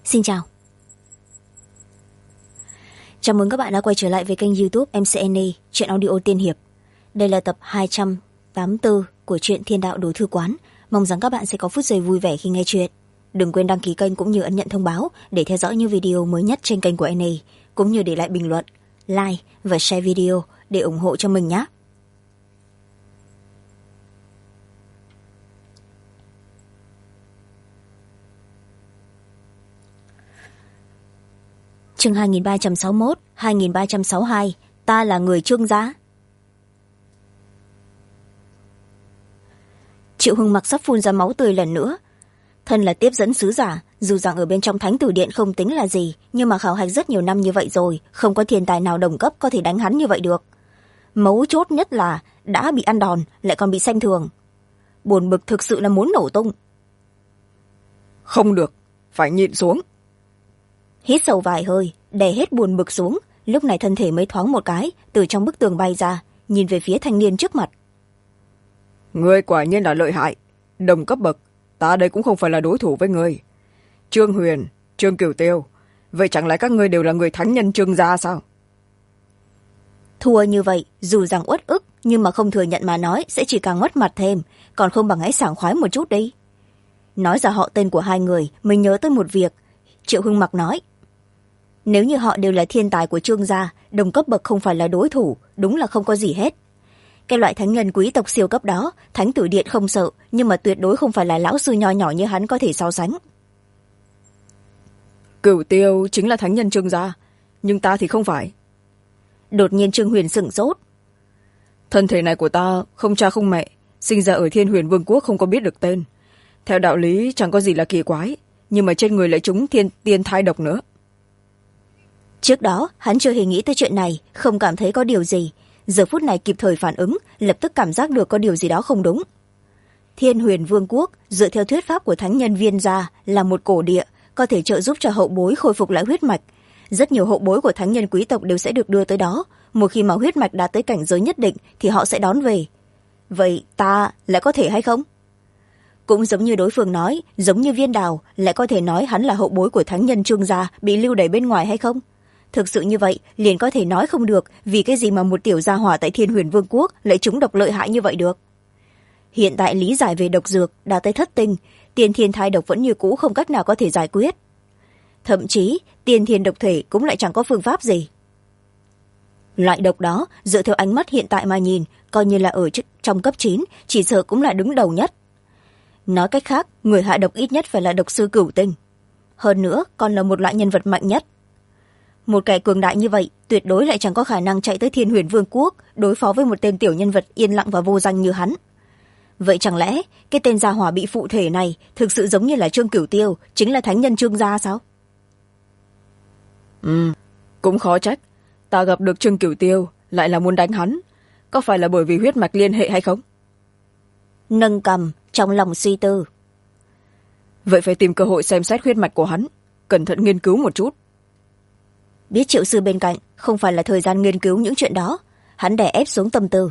Xin chào. Chào mừng các bạn đã quay trở lại với kênh YouTube MCNE Truyện Audio Tiên Hiệp. Đây là tập 284 của truyện Thiên Đạo Đối Thư Quán. Mong rằng các bạn sẽ có phút giây vui vẻ khi nghe chuyện. Đừng quên đăng ký kênh cũng như ấn nhận thông báo để theo dõi những video mới nhất trên kênh của NE, cũng như để lại bình luận, like và share video để ủng hộ cho mình nhé. Chương 2361, 2362, ta là người Trương gia. Triệu Hưng Mặc sắp phun ra máu tươi lần nữa. Thân là tiếp dẫn sứ giả, dù rằng ở bên trong Thánh Tử Điện không tính là gì, nhưng mà khảo hạch rất nhiều năm như vậy rồi, không có thiên tài nào đồng cấp có thể đánh hắn như vậy được. Mấu chốt nhất là đã bị ăn đòn, lại còn bị xem thường. Buồn bực thực sự là muốn nổ tung. Không được, phải nhịn xuống. Hít sâu vài hơi, đè hết buồn bực xuống, lúc này thân thể mới thoáng một cái, từ trong bức tường bay ra, nhìn về phía thanh niên trước mặt. Ngươi quả nhiên là lợi hại, đồng cấp bậc, ta đây cũng không phải là đối thủ với ngươi. Trương Huyền, Trương Cửu Tiêu, vậy chẳng lẽ các ngươi đều là người thánh nhân Trương gia sao? Thua như vậy, dù rằng uất ức, nhưng mà không thừa nhận mà nói sẽ chỉ càng mất mặt thêm, còn không bằng hãy sảng khoái một chút đi. Nói ra họ tên của hai người, mình nhớ tới một việc. Triệu Hưng Mặc nói, nếu như họ đều là thiên tài của Trương gia, đồng cấp bậc không phải là đối thủ, đúng là không có gì hết. Cái loại thánh nhân quý tộc siêu cấp đó, Thánh Tử Điện không sợ, nhưng mà tuyệt đối không phải là lão sư nho nhỏ như hắn có thể so sánh. Cửu Tiêu chính là thánh nhân Trương gia, nhưng ta thì không phải. Đột nhiên Trương Huyền sửng sốt. Thân thể này của ta không cha không mẹ, sinh ra ở Thiên Huyền Vương quốc không có biết được tên. Theo đạo lý chẳng có gì là kỳ quái, nhưng mà trên người lại trúng tiên thai độc nữa. Trước đó hắn chưa hề nghĩ tới chuyện này, không cảm thấy có điều gì. Giờ phút này kịp thời phản ứng, lập tức cảm giác được có điều gì đó không đúng. Thiên Huyền Vương quốc dựa theo thuyết pháp của thánh nhân Viên gia là một cổ địa, có thể trợ giúp cho hậu bối khôi phục lại huyết mạch. Rất nhiều hậu bối của thánh nhân quý tộc đều sẽ được đưa tới đó, một khi mà huyết mạch đạt tới cảnh giới nhất định thì họ sẽ đón về. Vậy ta lại có thể hay không? Cũng giống như đối phương nói, giống như Viên Đào, lại có thể nói hắn là hậu bối của thánh nhân Trương gia bị lưu đày bên ngoài hay không? Thực sự như vậy, liền có thể nói không được vì cái gì mà một tiểu gia hỏa tại Thiên Huyền Vương quốc lại trúng độc lợi hại như vậy được. Hiện tại lý giải về độc dược đã tới thất tinh, tiên thiên thai độc vẫn như cũ không cách nào có thể giải quyết. Thậm chí, tiên thiên độc thể cũng lại chẳng có phương pháp gì. Loại độc đó, dựa theo ánh mắt hiện tại mà nhìn, coi như là ở trong cấp 9, chỉ sợ cũng là đứng đầu nhất. Nói cách khác, người hạ độc ít nhất phải là độc sư cửu tinh. Hơn nữa, còn là một loại nhân vật mạnh nhất. Một kẻ cường đại như vậy, tuyệt đối lại chẳng có khả năng chạy tới Thiên Huyền Vương quốc đối phó với một tên tiểu nhân vật yên lặng và vô danh như hắn. Vậy chẳng lẽ, cái tên gia hỏa bị phụ thể này thực sự giống như là Trương Cửu Tiêu, chính là thánh nhân Trương gia sao? Cũng khó trách. Ta gặp được Trương Cửu Tiêu, lại là muốn đánh hắn. Có phải là bởi vì huyết mạch liên hệ hay không? Nâng cầm, trong lòng suy tư. Vậy phải tìm cơ hội xem xét huyết mạch của hắn, cẩn thận nghiên cứu một chút. Biết Triệu sư bên cạnh, không phải là thời gian nghiên cứu những chuyện đó. Hắn đè ép xuống tâm tư.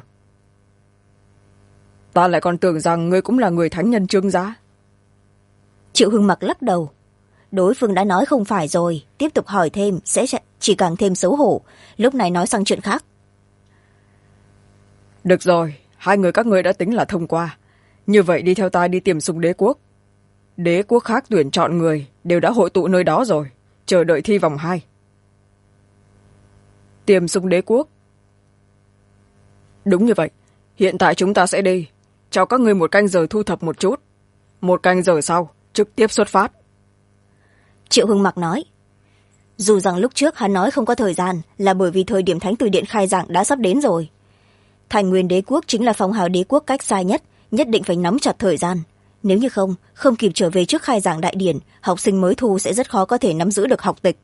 Ta lại còn tưởng rằng ngươi cũng là người thánh nhân Trương gia. Triệu Hưng Mặc lắc đầu. Đối phương đã nói không phải rồi, tiếp tục hỏi thêm sẽ chỉ càng thêm xấu hổ. Lúc này nói sang chuyện khác. Được rồi, hai người các ngươi đã tính là thông qua. Như vậy đi theo ta đi tìm Sùng Đế quốc. Đế quốc khác tuyển chọn người đều đã hội tụ nơi đó rồi, chờ đợi thi vòng 2. Tìm Sùng Đế quốc. Đúng như vậy, hiện tại chúng ta sẽ đi, cho các ngươi 1 canh giờ thu thập một chút. 1 canh giờ sau trực tiếp xuất phát. Triệu Hưng Mặc nói. Dù rằng lúc trước hắn nói không có thời gian là bởi vì thời điểm Thánh Tử Điện khai giảng đã sắp đến rồi. Thành Nguyên Đế quốc chính là phong hào đế quốc cách xa nhất, nhất định phải nắm chặt thời gian. Nếu như không kịp trở về trước khai giảng đại điển, học sinh mới thu sẽ rất khó có thể nắm giữ được học tịch.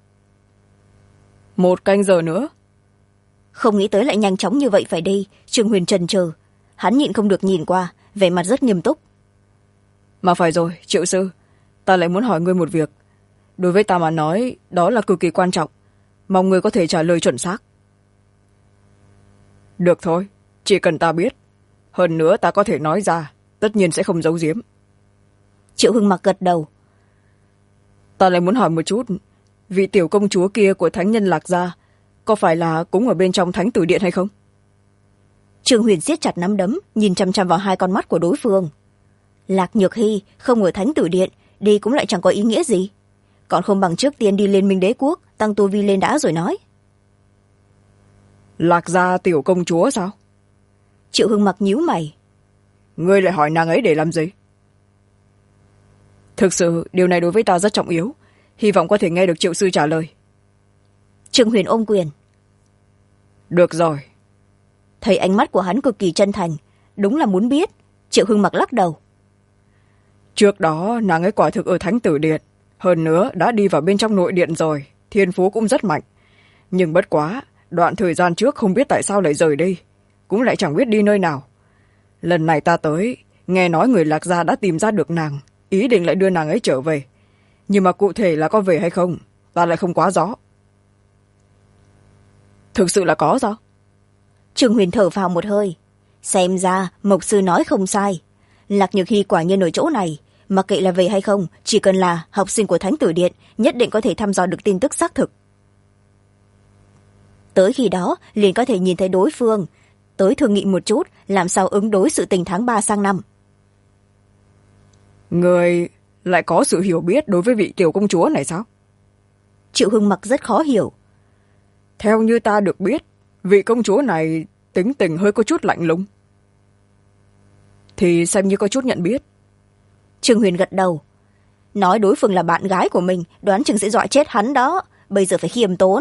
1 canh giờ nữa. Không nghĩ tới lại nhanh chóng như vậy phải đi. Trương Huyền chần chờ, hắn nhịn không được nhìn qua, vẻ mặt rất nghiêm túc. Mà phải rồi, Triệu sư, ta lại muốn hỏi ngươi một việc. Đối với ta mà nói, đó là cực kỳ quan trọng, mong ngươi có thể trả lời chuẩn xác. Được thôi, chỉ cần ta biết, hơn nữa ta có thể nói ra, tất nhiên sẽ không giấu giếm. Triệu Hưng Mặc gật đầu. ta lại muốn hỏi một chút, vị tiểu công chúa kia của thánh nhân Lạc Gia có phải là cũng ở bên trong thánh tử điện hay không? Trương Huyền siết chặt nắm đấm, nhìn chằm chằm vào hai con mắt của đối phương. Lạc Nhược Hy không ở thánh tử điện, đi cũng lại chẳng có ý nghĩa gì. Còn không bằng trước tiên đi Liên Minh Đế Quốc, tăng tu vi lên đã rồi nói. Lạc Gia tiểu công chúa sao? Triệu Hưng Mặc nhíu mày. Ngươi lại hỏi nàng ấy để làm gì? Thực sự điều này đối với ta rất trọng yếu, hy vọng có thể nghe được Triệu sư trả lời. Trương Huyền ôm quyền. Được rồi. Thấy ánh mắt của hắn cực kỳ chân thành, đúng là muốn biết. Triệu Hưng Mặc lắc đầu. Trước đó nàng ấy quả thực ở thánh tử điện, hơn nữa đã đi vào bên trong nội điện rồi, thiên phú cũng rất mạnh. Nhưng bất quá, đoạn thời gian trước không biết tại sao lại rời đi, cũng lại chẳng biết đi nơi nào. Lần này ta tới, nghe nói người Lạc Gia đã tìm ra được nàng, ý định lại đưa nàng ấy trở về. Nhưng mà cụ thể là có về hay không, ta lại không quá rõ. Thực sự là có sao? Trương Huyền thở phào một hơi. Xem ra Mộc sư nói không sai. Lạc Nhược Hy quả nhiên ở chỗ này, mặc kệ là về hay không, chỉ cần là học sinh của thánh tử điện, nhất định có thể thăm dò được tin tức xác thực. Tới khi đó liền có thể nhìn thấy đối phương, tới thương nghị một chút làm sao ứng đối sự tình tháng 3 sang năm. Người lại có sự hiểu biết đối với vị tiểu công chúa này sao? Triệu Hưng Mặc rất khó hiểu. Theo như ta được biết, vị công chúa này tính tình hơi có chút lạnh lùng. Thì xem như có chút nhận biết. Trương Huyền gật đầu. Nói đối phương là bạn gái của mình, đoán chừng sẽ dọa chết hắn đó. Bây giờ phải khiêm tốn.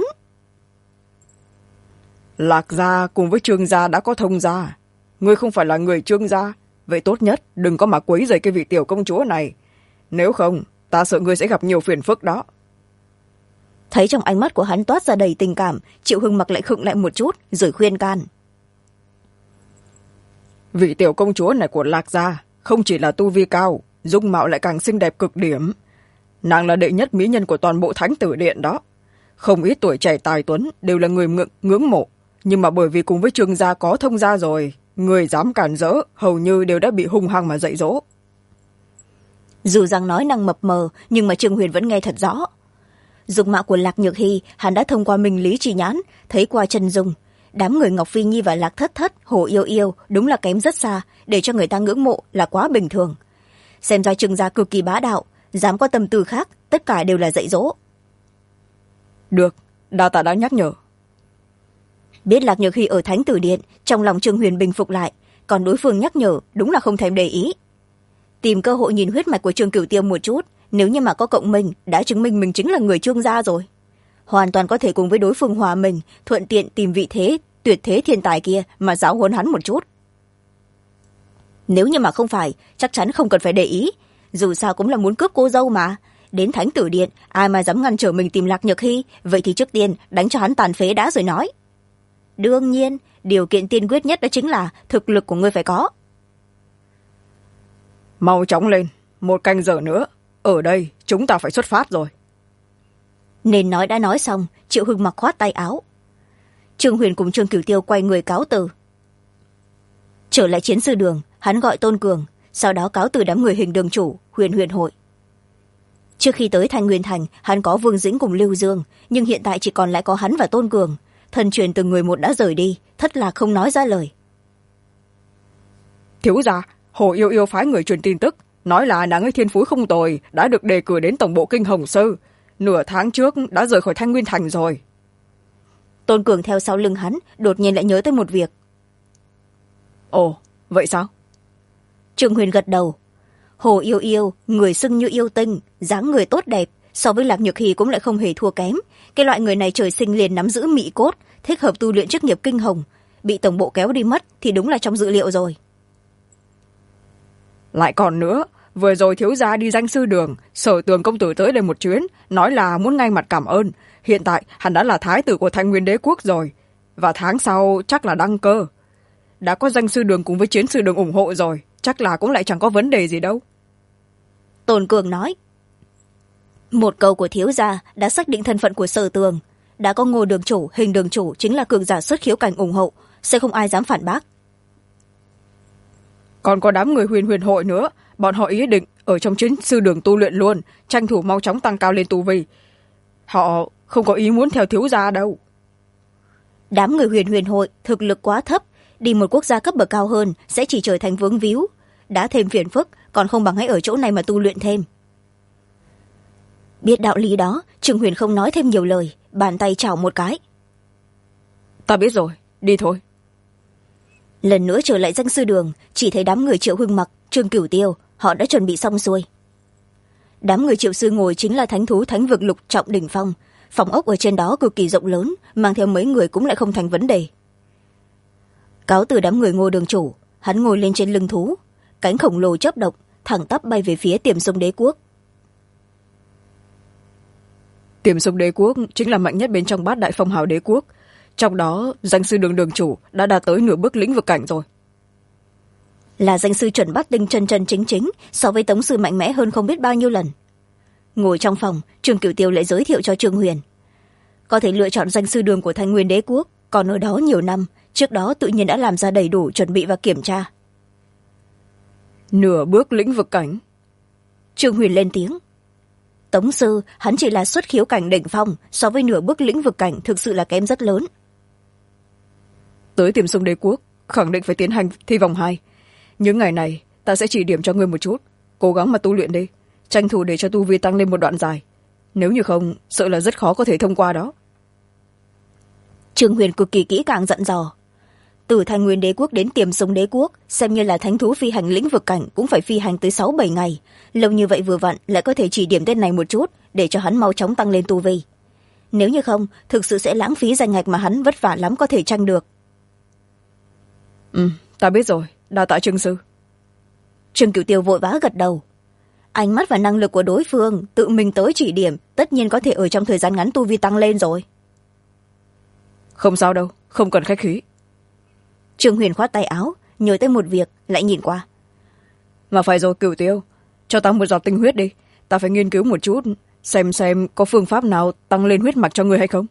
Lạc Gia cùng với Trương Gia đã có thông gia. Ngươi không phải là người Trương Gia, vậy tốt nhất đừng có mà quấy rầy cái vị tiểu công chúa này. Nếu không, ta sợ ngươi sẽ gặp nhiều phiền phức đó. Thấy trong ánh mắt của hắn toát ra đầy tình cảm, Triệu Hưng Mặc lại khựng lại một chút, rồi khuyên can. Vị tiểu công chúa này của Lạc Gia không chỉ là tu vi cao, dung mạo lại càng xinh đẹp cực điểm. Nàng là đệ nhất mỹ nhân của toàn bộ thánh tử điện đó. Không ít tuổi trẻ tài tuấn đều là người ngưỡng mộ, nhưng mà bởi vì cùng với Trương Gia có thông gia rồi, người dám cản rỡ hầu như đều đã bị hung hăng mà dạy dỗ. Dù rằng nói năng mập mờ, nhưng mà Trương Huyền vẫn nghe thật rõ. Dung mạo của Lạc Nhược Hy hắn đã thông qua minh lý chi nhãn, thấy qua chân dung. Đám người Ngọc Phi Nhi và Lạc Thất Thất, Hồ Yêu Yêu đúng là kém rất xa, để cho người ta ngưỡng mộ là quá bình thường. Xem ra Trương Gia cực kỳ bá đạo, dám có tâm tư khác, tất cả đều là dạy dỗ. Được, đa tạ đã nhắc nhở. Biết Lạc Nhược Hy ở thánh tử điện, trong lòng Trương Huyền bình phục lại, còn đối phương nhắc nhở đúng là không thèm để ý. Tìm cơ hội nhìn huyết mạch của Trương Cửu Tiêu một chút, nếu như mà có cộng minh, đã chứng minh mình chính là người Trương Gia rồi. Hoàn toàn có thể cùng với đối phương hòa mình, thuận tiện tìm vị thế tuyệt thế thiên tài kia mà giáo huấn hắn một chút. Nếu như mà không phải, chắc chắn không cần phải để ý, dù sao cũng là muốn cướp cô dâu mà. Đến thánh tử điện, ai mà dám ngăn trở mình tìm Lạc Nhược Hy, vậy thì trước tiên đánh cho hắn tàn phế đã rồi nói. Đương nhiên, điều kiện tiên quyết nhất đó chính là thực lực của ngươi phải có. Mau chóng lên, 1 canh giờ nữa, ở đây chúng ta phải xuất phát rồi. Nên nói đã nói xong, Triệu Hưng Mặc khoát tay áo. Trương Huyền cùng Trương Cửu Tiêu quay người cáo từ. Trở lại chiến sư đường, hắn gọi Tôn Cường, sau đó cáo từ đám người Hình đường chủ, Huyền hội. Trước khi tới Thanh Nguyên Thành, hắn có Vương Dĩnh cùng Lưu Dương, nhưng hiện tại chỉ còn lại có hắn và Tôn Cường. Thần truyền từng người một đã rời đi, thất lạc không nói ra lời. Thiếu gia, Hồ Yêu Yêu phái người truyền tin tức, nói là nàng ấy thiên phú không tồi, đã được đề cử đến tổng bộ Kinh Hồng Sư. Nửa tháng trước đã rời khỏi Thanh Nguyên Thành rồi. Tôn Cường theo sau lưng hắn, đột nhiên lại nhớ tới một việc. Ồ, vậy sao? Trương Huyền gật đầu. Hồ Yêu Yêu, người xưng như yêu tinh, dáng người tốt đẹp, so với Lạc Nhược Hy cũng lại không hề thua kém. Cái loại người này trời sinh liền nắm giữ mị cốt, thích hợp tu luyện chức nghiệp kinh hồng. Bị tổng bộ kéo đi mất thì đúng là trong dự liệu rồi. Lại còn nữa, vừa rồi thiếu gia đi danh sư đường, Sở Tường công tử tới đây một chuyến, nói là muốn ngay mặt cảm ơn. Hiện tại hắn đã là thái tử của Thanh Nguyên Đế Quốc rồi, và tháng sau chắc là đăng cơ. Đã có danh sư đường cùng với chiến sư đường ủng hộ rồi, chắc là cũng lại chẳng có vấn đề gì đâu. Tôn Cường nói. Một câu của thiếu gia đã xác định thân phận của Sở Tường. Đã có Ngô đường chủ, Hình đường chủ chính là cường giả xuất khiếu cảnh ủng hộ, sẽ không ai dám phản bác. Còn có đám người Huyền hội nữa, bọn họ ý định ở trong chiến sư đường tu luyện luôn, tranh thủ mau chóng tăng cao lên tu vi. Họ không có ý muốn theo thiếu gia đâu. Đám người Huyền Huyền hội thực lực quá thấp, đi một quốc gia cấp bậc cao hơn sẽ chỉ trở thành vướng víu, đã thêm phiền phức, còn không bằng hãy ở chỗ này mà tu luyện thêm. Biết đạo lý đó, Trương Huyền không nói thêm nhiều lời, bàn tay chảo một cái. Ta biết rồi, đi thôi. Lần nữa trở lại danh sư đường, chỉ thấy đám người Triệu Hưng Mặc, Trương Cửu Tiêu, họ đã chuẩn bị xong xuôi. Đám người Triệu sư ngồi chính là thánh thú thánh vực lục trọng đỉnh phong, phòng ốc ở trên đó cực kỳ rộng lớn, mang theo mấy người cũng lại không thành vấn đề. Cáo từ đám người Ngô đường chủ, hắn ngồi lên trên lưng thú, cánh khổng lồ chớp động, thẳng tắp bay về phía Tiềm Sông Đế Quốc. Tiềm Sông Đế Quốc chính là mạnh nhất bên trong bát đại phong hào đế quốc, trong đó danh sư đường đường chủ đã đạt tới nửa bước lĩnh vực cảnh rồi. Là danh sư chuẩn bát tinh chân chân chính chính, so với tống sư mạnh mẽ hơn không biết bao nhiêu lần. Ngồi trong phòng, Trương Cửu Tiêu lại giới thiệu cho Trương Huyền. Có thể lựa chọn danh sư đường của Thanh Nguyên Đế Quốc, còn ở đó nhiều năm, trước đó tự nhiên đã làm ra đầy đủ chuẩn bị và kiểm tra. Nửa bước lĩnh vực cảnh. Trương Huyền lên tiếng. Tống sư, hắn chỉ là xuất khiếu cảnh đỉnh phong, so với nửa bước lĩnh vực cảnh thực sự là kém rất lớn. Tới Tiềm Sông Đế Quốc, khẳng định phải tiến hành thi vòng 2. Những ngày này, ta sẽ chỉ điểm cho ngươi một chút, cố gắng mà tu luyện đi, tranh thủ để cho tu vi tăng lên một đoạn dài. Nếu như không, sợ là rất khó có thể thông qua đó. Trương Huyền cực kỳ kỹ càng dặn dò. Từ Thanh Nguyên Đế Quốc đến Tiềm Sông Đế Quốc, xem như là thánh thú phi hành lĩnh vực cảnh cũng phải phi hành tới 6-7 ngày. Lâu như vậy vừa vặn lại có thể chỉ điểm tên này một chút, để cho hắn mau chóng tăng lên tu vi. Nếu như không, thực sự sẽ lãng phí danh ngạch mà hắn vất vả lắm có thể tranh được. Ta biết rồi, đa tạ Trương sư. Trương Cửu Tiêu vội vã gật đầu. Ánh mắt và năng lực của đối phương tự mình tới chỉ điểm, tất nhiên có thể ở trong thời gian ngắn tu vi tăng lên rồi. Không sao đâu, không cần khách khí. Trương Huyền khoát tay áo, nhớ tới một việc, lại nhìn qua. Mà phải rồi Cửu Tiêu, cho ta một giọt tinh huyết đi, ta phải nghiên cứu một chút, xem có phương pháp nào tăng lên huyết mạch cho người hay không.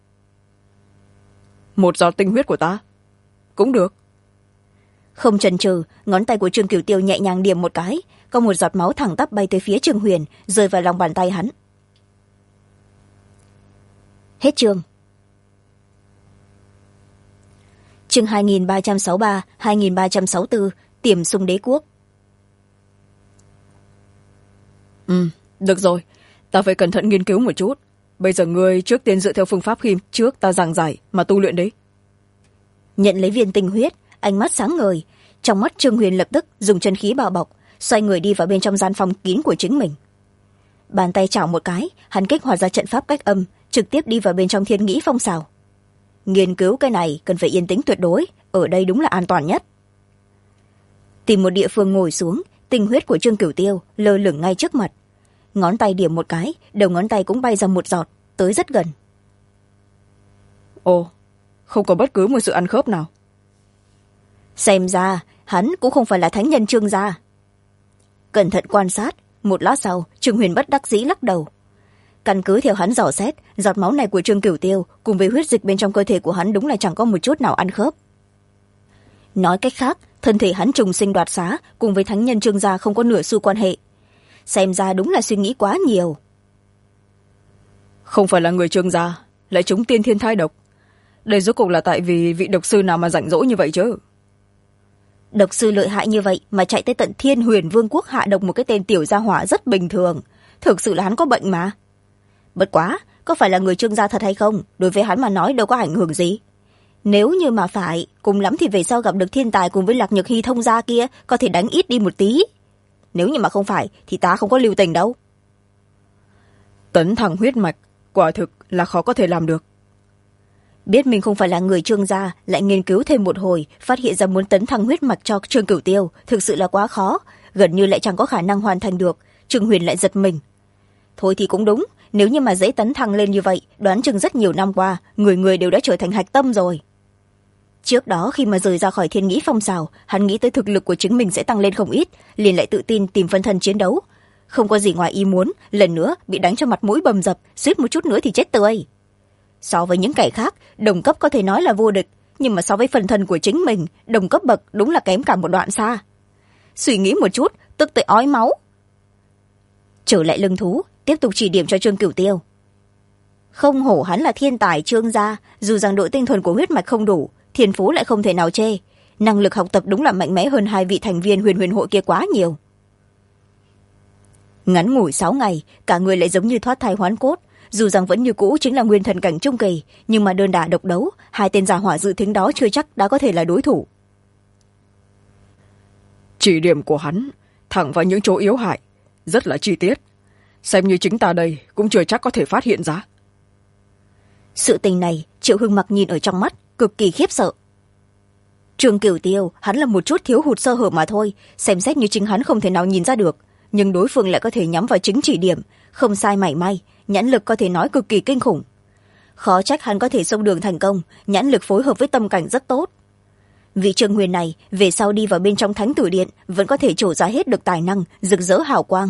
Một giọt tinh huyết của ta? Cũng được. Không chần chừ, ngón tay của Trương Cửu Tiêu nhẹ nhàng điểm một cái, có một giọt máu thẳng tắp bay tới phía Trương Huyền, rơi vào lòng bàn tay hắn. Hết chương. Chương 2363, 2364, Tiềm Sông Đế Quốc. Được rồi, ta phải cẩn thận nghiên cứu một chút. Bây giờ ngươi trước tiên dựa theo phương pháp khi trước ta giảng giải mà tu luyện đấy. Nhận lấy viên tinh huyết, ánh mắt sáng ngời, trong mắt Trương Huyền lập tức dùng chân khí bao bọc, xoay người đi vào bên trong gian phòng kín của chính mình. Bàn tay chảo một cái, hắn kích hoạt ra trận pháp cách âm, trực tiếp đi vào bên trong Thiên Nghĩ Phong Xào. Nghiên cứu cái này cần phải yên tĩnh tuyệt đối, ở đây đúng là an toàn nhất. Tìm một địa phương ngồi xuống, tinh huyết của Trương Cửu Tiêu lơ lửng ngay trước mặt. Ngón tay điểm một cái, đầu ngón tay cũng bay ra một giọt, tới rất gần. Ồ, không có bất cứ một sự ăn khớp nào. Xem ra, hắn cũng không phải là thánh nhân Trương gia. Cẩn thận quan sát, một lát sau, Trương Huyền bất đắc dĩ lắc đầu. Căn cứ theo hắn dò xét, giọt máu này của Trương Cửu Tiêu cùng với huyết dịch bên trong cơ thể của hắn đúng là chẳng có một chút nào ăn khớp. Nói cách khác, thân thể hắn trùng sinh đoạt xá cùng với thánh nhân Trương gia không có nửa xu quan hệ. Xem ra đúng là suy nghĩ quá nhiều. Không phải là người Trương gia, lại trúng tiên thiên thai độc. Đây rốt cuộc là tại vì vị độc sư nào mà rảnh rỗi như vậy chứ? Độc sư lợi hại như vậy mà chạy tới tận Thiên Huyền Vương quốc hạ độc một cái tên tiểu gia hỏa rất bình thường. Thực sự là hắn có bệnh mà. Bất quá, có phải là người Trương gia thật hay không, đối với hắn mà nói đâu có ảnh hưởng gì. Nếu như mà phải, cùng lắm thì về sau gặp được thiên tài cùng với Lạc Nhược Hy thông gia kia, có thể đánh ít đi một tí. Nếu như mà không phải, thì ta không có lưu tình đâu. Tấn thăng huyết mạch, quả thực là khó có thể làm được. Biết mình không phải là người Trương gia, lại nghiên cứu thêm một hồi, phát hiện ra muốn tấn thăng huyết mạch cho Trương Cửu Tiêu, thực sự là quá khó, gần như lại chẳng có khả năng hoàn thành được. Trương Huyền lại giật mình. Thôi thì cũng đúng, nếu như mà dễ tấn thăng lên như vậy, đoán chừng rất nhiều năm qua, người người đều đã trở thành hạch tâm rồi. Trước đó khi mà rời ra khỏi Thiên Nghĩ Phong Xào, hắn nghĩ tới thực lực của chính mình sẽ tăng lên không ít, liền lại tự tin tìm phân thân chiến đấu. Không có gì ngoài ý muốn, lần nữa bị đánh cho mặt mũi bầm dập, suýt một chút nữa thì chết tươi. So với những kẻ khác, đồng cấp có thể nói là vô địch, nhưng mà so với phân thân của chính mình, đồng cấp bậc đúng là kém cả một đoạn xa. Suy nghĩ một chút, tức tới ói máu. Trở lại lưng thú, tiếp tục chỉ điểm cho Trương Cửu Tiêu. Không hổ hắn là thiên tài Trương gia, dù rằng độ tinh thuần của huyết mạch không đủ, thiên phú lại không thể nào chê, năng lực học tập đúng là mạnh mẽ hơn hai vị thành viên huyền huyền hội kia quá nhiều. Ngắn ngủi 6 ngày, cả người lại giống như thoát thai hoán cốt, dù rằng vẫn như cũ chính là nguyên thần cảnh trung kỳ, nhưng mà đơn đả độc đấu, hai tên giả hỏa dự thính đó chưa chắc đã có thể là đối thủ. Chỉ điểm của hắn thẳng vào những chỗ yếu hại, rất là chi tiết, xem như chính ta đây cũng chưa chắc có thể phát hiện ra. Sự tình này Triệu Hưng Mặc nhìn ở trong mắt, cực kỳ khiếp sợ. Trương Cửu Tiêu hắn là một chút thiếu hụt sơ hở mà thôi, xem xét như chính hắn không thể nào nhìn ra được, nhưng đối phương lại có thể nhắm vào chính chỉ điểm, không sai mảy may, nhãn lực có thể nói cực kỳ kinh khủng. Khó trách hắn có thể xông đường thành công, nhãn lực phối hợp với tâm cảnh rất tốt. Vị Trương Huyền này về sau đi vào bên trong Thánh Tử Điện vẫn có thể trổ ra hết được tài năng rực rỡ hào quang.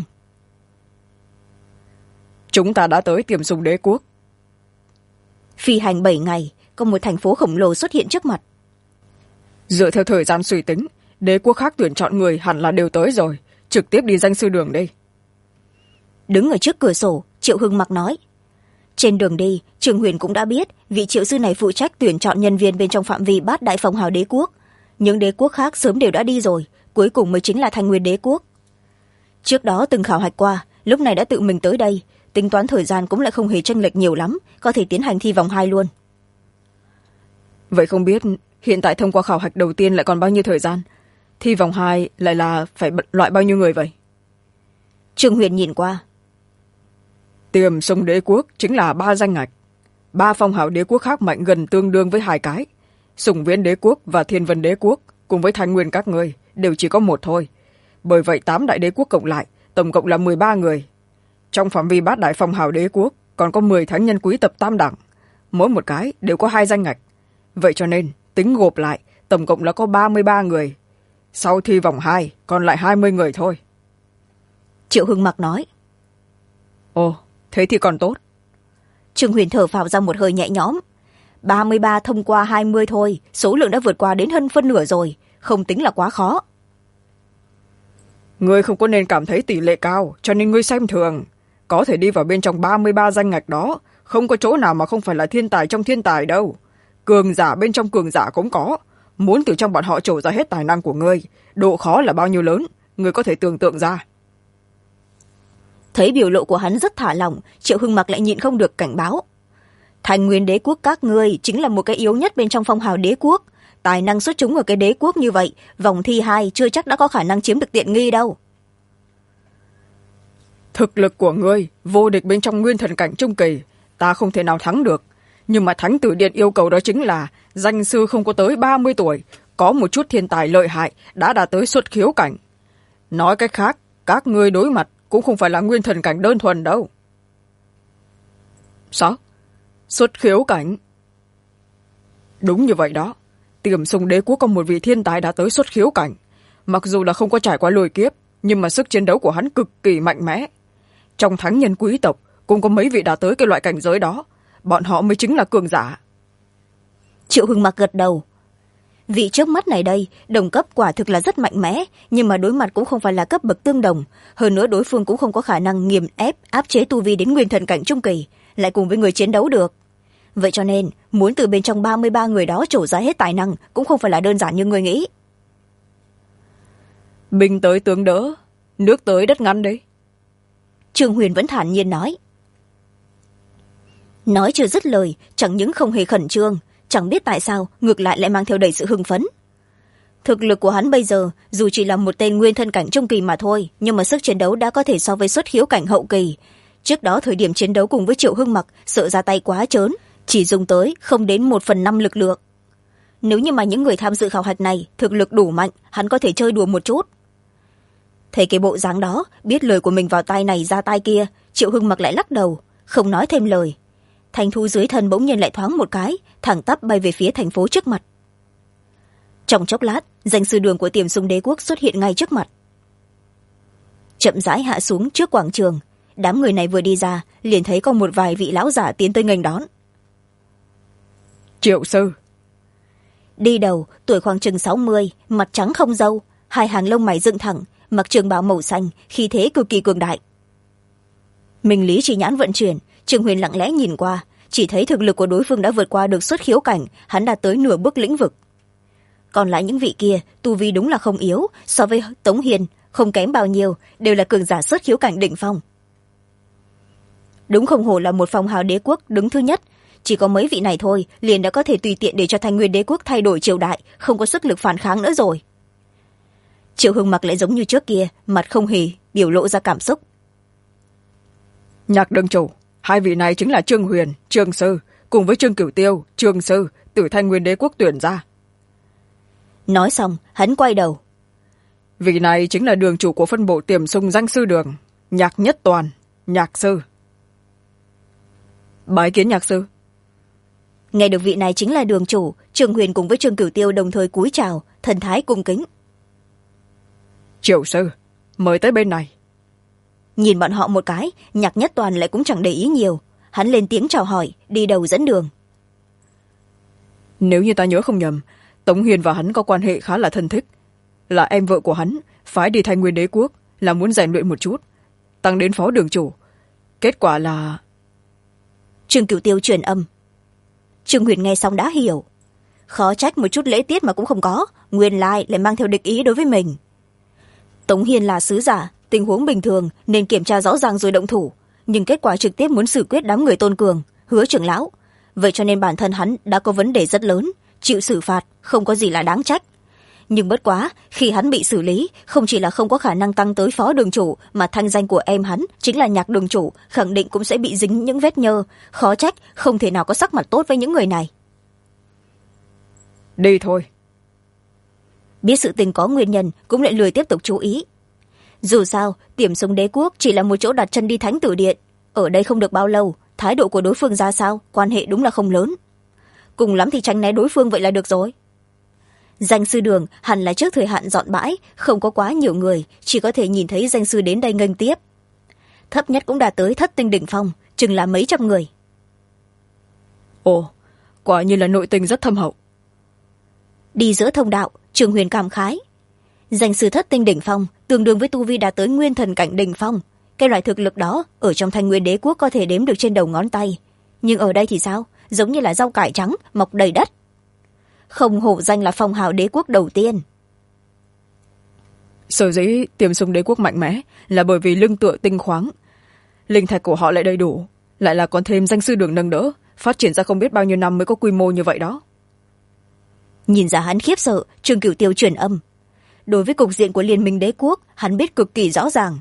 Chúng ta đã tới Tiềm Sùng Đế quốc. Phi hành 7 ngày, có một thành phố khổng lồ xuất hiện trước mặt. Dựa theo thời gian suy tính, đế quốc khác tuyển chọn người hẳn là đều tới rồi, trực tiếp đi danh sư đường đi. Đứng ở trước cửa sổ, Triệu Hưng Mặc nói. Trên đường đi, Trương Huyền cũng đã biết vị triệu sư này phụ trách tuyển chọn nhân viên bên trong phạm vi bát đại phong hào đế quốc. Những đế quốc khác sớm đều đã đi rồi, cuối cùng mới chính là Thanh Nguyên đế quốc. Trước đó từng khảo hạch qua, lúc này đã tự mình tới đây, tính toán thời gian cũng lại không hề chênh lệch nhiều lắm, có thể tiến hành thi vòng 2 luôn. Vậy không biết hiện tại thông qua khảo hạch đầu tiên lại còn bao nhiêu thời gian, thi vòng 2 lại là phải loại bao nhiêu người vậy? Trương Huyền nhìn qua. Tiềm Sùng Đế quốc chính là 3 danh ngạch, 3 phong hào đế quốc khác mạnh gần tương đương với 2 cái. Sùng Viễn đế quốc và Thiên Vân đế quốc cùng với Thanh Nguyên các ngươi đều chỉ có 1 thôi, bởi vậy 8 đại đế quốc cộng lại tổng cộng là 13 người. Trong phạm vi bát đại phong hào đế quốc còn có 10 thánh nhân quý tập tam đẳng, mỗi một cái đều có 2 danh ngạch, vậy cho nên tính gộp lại tổng cộng là có 33 người. Sau thi vòng 2 còn lại 20 người thôi. Triệu Hưng Mặc nói. Ồ, thế thì còn tốt. Trương Huyền thở phào ra một hơi nhẹ nhõm. 33 thông qua 20 thôi, số lượng đã vượt qua đến hơn phân nửa rồi, không tính là quá khó. Ngươi không có nên cảm thấy tỷ lệ cao, cho nên ngươi xem thường. Có thể đi vào bên trong 33 danh ngạch đó, không có chỗ nào mà không phải là thiên tài trong thiên tài đâu. Cường giả bên trong cường giả cũng có. Muốn từ trong bọn họ trổ ra hết tài năng của ngươi, độ khó là bao nhiêu lớn, ngươi có thể tưởng tượng ra. Thấy biểu lộ của hắn rất thả lỏng, Triệu Hưng Mặc lại nhịn không được cảnh báo. Thành Nguyên đế quốc các ngươi chính là một cái yếu nhất bên trong phong hào đế quốc. Tài năng xuất chúng ở cái đế quốc như vậy, vòng thi 2 chưa chắc đã có khả năng chiếm được tiện nghi đâu. Thực lực của ngươi vô địch bên trong nguyên thần cảnh trung kỳ, ta không thể nào thắng được. Nhưng mà Thánh Tử Điện yêu cầu đó chính là danh sư không có tới 30 tuổi, có một chút thiên tài lợi hại đã đạt tới xuất khiếu cảnh. Nói cách khác, các ngươi đối mặt cũng không phải là nguyên thần cảnh đơn thuần đâu. Sao? Xuất khiếu cảnh? Đúng như vậy đó. Tiềm Sùng Đế quốc có một vị thiên tài đã tới xuất khiếu cảnh. Mặc dù là không có trải qua lôi kiếp, nhưng mà sức chiến đấu của hắn cực kỳ mạnh mẽ. Trong thánh nhân quý tộc cũng có mấy vị đã tới cái loại cảnh giới đó. Bọn họ mới chính là cường giả. Triệu Hưng Mặc gật đầu. Vị trước mắt này đây, đồng cấp quả thực là rất mạnh mẽ, nhưng mà đối mặt cũng không phải là cấp bậc tương đồng. Hơn nữa đối phương cũng không có khả năng nghiền ép, áp chế tu vi đến nguyên thần cảnh trung kỳ, lại cùng với người chiến đấu được. Vậy cho nên, muốn từ bên trong 33 người đó trổ ra hết tài năng cũng không phải là đơn giản như người nghĩ. Binh tới tướng đỡ, nước tới đất ngăn đấy. Trương Huyền vẫn thản nhiên nói. Nói chưa dứt lời, chẳng những không hề khẩn trương, chẳng biết tại sao ngược lại mang theo đầy sự hưng phấn. Thực lực của hắn bây giờ dù chỉ là một tên nguyên thân cảnh trung kỳ mà thôi, nhưng mà sức chiến đấu đã có thể so với xuất khiếu cảnh hậu kỳ. Trước đó thời điểm chiến đấu cùng với Triệu Hưng Mặc sợ ra tay quá trớn, chỉ dùng tới không đến 1/5 lực lượng. Nếu như mà những người tham dự khảo hạch này thực lực đủ mạnh, hắn có thể chơi đùa một chút. Thấy cái bộ dáng đó, biết lời của mình vào tay này ra tay kia, Triệu Hưng Mặc lại lắc đầu, không nói thêm lời. Thanh thu dưới thân bỗng nhiên lại thoáng một cái, thẳng tắp bay về phía thành phố trước mặt. Trong chốc lát, danh sư đường của Tiềm Sùng Đế quốc xuất hiện ngay trước mặt. Chậm rãi hạ xuống trước quảng trường, đám người này vừa đi ra liền thấy có một vài vị lão giả tiến tới nghênh đón. Triệu sư. Đi đầu tuổi khoảng chừng 60, mặt trắng không râu, hai hàng lông mày dựng thẳng, mặc trường bào màu xanh, khí thế cực kỳ cường đại. Minh lý chỉ nhãn vận chuyển, Trương Huyền lặng lẽ nhìn qua, chỉ thấy thực lực của đối phương đã vượt qua được xuất khiếu cảnh, hắn đạt tới nửa bước lĩnh vực. Còn lại những vị kia tu vi đúng là không yếu, so với Tống Hiền không kém bao nhiêu, đều là cường giả xuất khiếu cảnh đỉnh phong. Đúng không hổ là một phong hào đế quốc đứng thứ nhất, chỉ có mấy vị này thôi liền đã có thể tùy tiện để cho Thanh Nguyên đế quốc thay đổi triều đại, không có sức lực phản kháng nữa rồi. Triệu Hưng Mặc lại giống như trước kia, mặt không hề biểu lộ ra cảm xúc. Nhạc đương chủ, hai vị này chính là Trương Huyền, Trương Sư, cùng với Trương Cửu Tiêu, Trương Sư, từ Thanh Nguyên đế quốc tuyển ra. Nói xong hắn quay đầu. Vị này chính là đường chủ của phân bộ Tiềm Sung Danh Sư Đường, Nhạc Nhất Toàn, Nhạc Sư. Bái kiến Nhạc Sư. Nghe được vị này chính là đường chủ, Trương Huyền cùng với Trương Cửu Tiêu đồng thời cúi chào, thần thái cung kính. Triệu Sư, mời tới bên này. Nhìn bọn họ một cái, Nhạc Nhất Toàn lại cũng chẳng để ý nhiều, hắn lên tiếng chào hỏi, đi đầu dẫn đường. Nếu như ta nhớ không nhầm, Tống Hiền và hắn có quan hệ khá là thân thích, là em vợ của hắn phái đi Thanh Nguyên đế quốc là muốn rèn luyện một chút, tăng đến phó đường chủ. Kết quả là... Trương Cửu Tiêu truyền âm. Trương Huyền nghe xong đã hiểu, khó trách một chút lễ tiết mà cũng không có, nguyên lai lại mang theo địch ý đối với mình. Tống Hiền là sứ giả, tình huống bình thường nên kiểm tra rõ ràng rồi động thủ, nhưng kết quả trực tiếp muốn xử quyết đám người Tôn Cường, Hứa trưởng lão, vậy cho nên bản thân hắn đã có vấn đề rất lớn, chịu xử phạt không có gì là đáng trách. Nhưng bất quá khi hắn bị xử lý, không chỉ là không có khả năng tăng tới phó đường chủ, mà thanh danh của em hắn chính là Nhạc đường chủ khẳng định cũng sẽ bị dính những vết nhơ, khó trách không thể nào có sắc mặt tốt với những người này. Đi thôi. Biết sự tình có nguyên nhân cũng lại lười tiếp tục chú ý. Dù sao Tiềm Sung đế quốc chỉ là một chỗ đặt chân đi Thánh Tử Điện, ở đây không được bao lâu, thái độ của đối phương ra sao, quan hệ đúng là không lớn, cùng lắm thì tránh né đối phương vậy là được rồi. Danh sư đường hẳn là trước thời hạn dọn bãi, không có quá nhiều người, chỉ có thể nhìn thấy danh sư đến đây nghênh tiếp. Thấp nhất cũng đạt tới thất tinh đỉnh phong, chừng là mấy trăm người. Ồ, quả nhiên là nội tình rất thâm hậu. Đi giữa thông đạo, Trương Huyền cảm khái. Danh sư thất tinh đỉnh phong tương đương với tu vi đạt tới nguyên thần cảnh đỉnh phong. Cái loại thực lực đó ở trong Thanh Nguyên đế quốc có thể đếm được trên đầu ngón tay, nhưng ở đây thì sao, giống như là rau cải trắng mọc đầy đất. Không hổ danh là phong hào đế quốc đầu tiên. Sở dĩ Tiềm Sung đế quốc mạnh mẽ là bởi vì lưng tựa tinh khoáng, linh thạch của họ lại đầy đủ, lại là còn thêm danh sư đường nâng đỡ, phát triển ra không biết bao nhiêu năm mới có quy mô như vậy đó. Nhìn ra hắn khiếp sợ, Trương Cửu Tiêu truyền âm. Đối với cục diện của Liên minh đế quốc, hắn biết cực kỳ rõ ràng.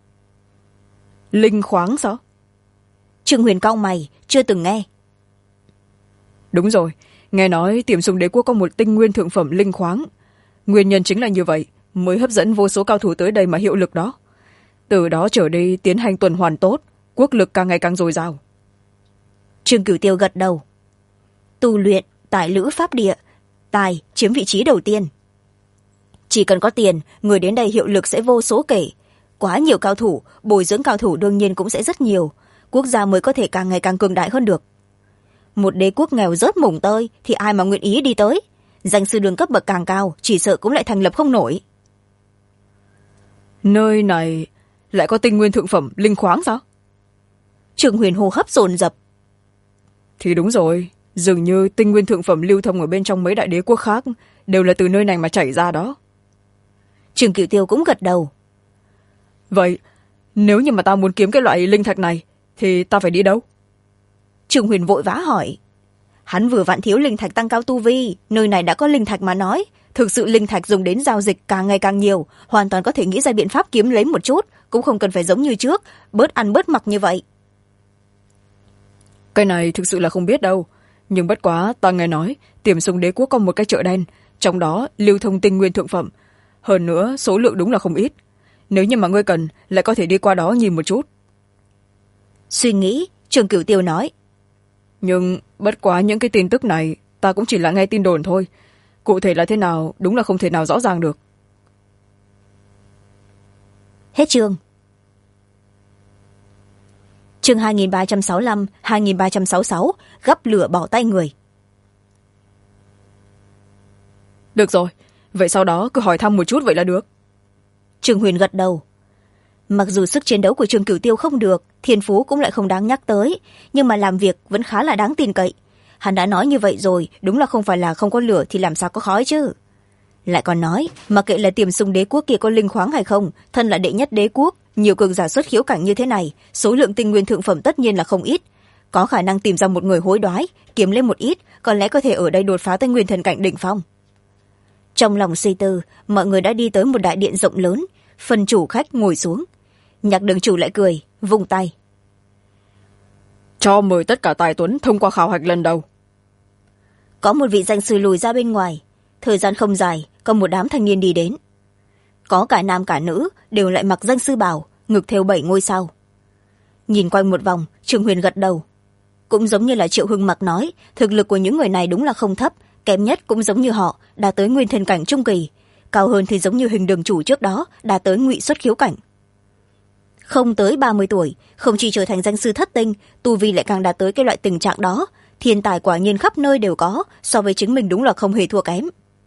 Linh khoáng sao? Trương Huyền cau mày, chưa từng nghe. Đúng rồi, nghe nói Tiềm Sung đế quốc có một tinh nguyên thượng phẩm linh khoáng, nguyên nhân chính là như vậy mới hấp dẫn vô số cao thủ tới đây mà hiệu lực đó. Từ đó trở đi tiến hành tuần hoàn tốt, quốc lực càng ngày càng dồi dào. Trương Cửu Tiêu gật đầu. Tu luyện tài lữ pháp địa, tài chiếm vị trí đầu tiên. Chỉ cần có tiền, người đến đây hiệu lực sẽ vô số kể. Quá nhiều cao thủ, bồi dưỡng cao thủ đương nhiên cũng sẽ rất nhiều, quốc gia mới có thể càng ngày càng cường đại hơn được. Một đế quốc nghèo rớt mồng tơi thì ai mà nguyện ý đi tới, danh sư đường cấp bậc càng cao chỉ sợ cũng lại thành lập không nổi. Nơi này lại có tinh nguyên thượng phẩm linh khoáng sao? Trương Huyền hô hấp dồn dập. Thì đúng rồi, dường như tinh nguyên thượng phẩm lưu thông ở bên trong mấy đại đế quốc khác đều là từ nơi này mà chảy ra đó. Trương Cửu Tiêu cũng gật đầu. Vậy nếu như mà ta muốn kiếm cái loại linh thạch này thì ta phải đi đâu? Trương Huyền vội vã hỏi. Hắn vừa vặn thiếu linh thạch tăng cao tu vi, nơi này đã có linh thạch mà nói, thực sự linh thạch dùng đến giao dịch càng ngày càng nhiều, hoàn toàn có thể nghĩ ra biện pháp kiếm lấy một chút, cũng không cần phải giống như trước, bớt ăn bớt mặc như vậy. Cái này thực sự là không biết đâu, nhưng bất quá ta nghe nói Tiềm Sung đế quốc có một cái chợ đen, trong đó lưu thông tinh nguyên thượng phẩm, hơn nữa số lượng đúng là không ít. Nếu như mà ngươi cần, lại có thể đi qua đó nhìn một chút. Suy nghĩ, Trương Cửu Tiêu nói. Nhưng bất quá những cái tin tức này ta cũng chỉ là nghe tin đồn thôi, cụ thể là thế nào đúng là không thể nào rõ ràng được. Hết chương. Chương 2365, 2366, gắp lửa bỏ tay người. Được rồi, vậy sau đó cứ hỏi thăm một chút vậy là được. Trương Huyền gật đầu. Mặc dù sức chiến đấu của Trương Cửu Tiêu không được, thiên phú cũng lại không đáng nhắc tới, nhưng mà làm việc vẫn khá là đáng tin cậy. Hắn đã nói như vậy rồi, đúng là không phải là không có lửa thì làm sao có khói chứ. Lại còn nói, mặc kệ là Tiềm Sung đế quốc kia có linh khoáng hay không, thân là đệ nhất đế quốc, nhiều cường giả xuất khiếu cảnh như thế này, số lượng tinh nguyên thượng phẩm tất nhiên là không ít. Có khả năng tìm ra một người hối đoái, kiếm lên một ít, có lẽ có thể ở đây đột phá tới nguyên thần cảnh đỉnh phong. Trong lòng suy tư, mọi người đã đi tới một đại điện rộng lớn, phần chủ khách ngồi xuống. Nhạc đường chủ lại cười, vung tay. Cho mời tất cả tài tuấn thông qua khảo hạch lần đầu. Có một vị danh sư lùi ra bên ngoài. Thời gian không dài, có một đám thanh niên đi đến. Có cả nam cả nữ, đều lại mặc danh sư bào, ngực thêu 7 ngôi sao. Nhìn quanh một vòng, Trương Huyền gật đầu. Cũng giống như là Triệu Hưng Mặc nói, thực lực của những người này đúng là không thấp, kém nhất cũng giống như họ, đã tới nguyên thần cảnh trung kỳ. Cao hơn thì giống như Hình đường chủ trước đó, đã tới ngụy xuất khiếu cảnh. Không tới 30 tuổi, không chỉ trở thành danh sư thất tinh, tu vi lại càng đạt tới cái loại tình trạng đó. Thiên tài quả nhiên khắp nơi đều có, so với chính mình đúng là không hề thua kém.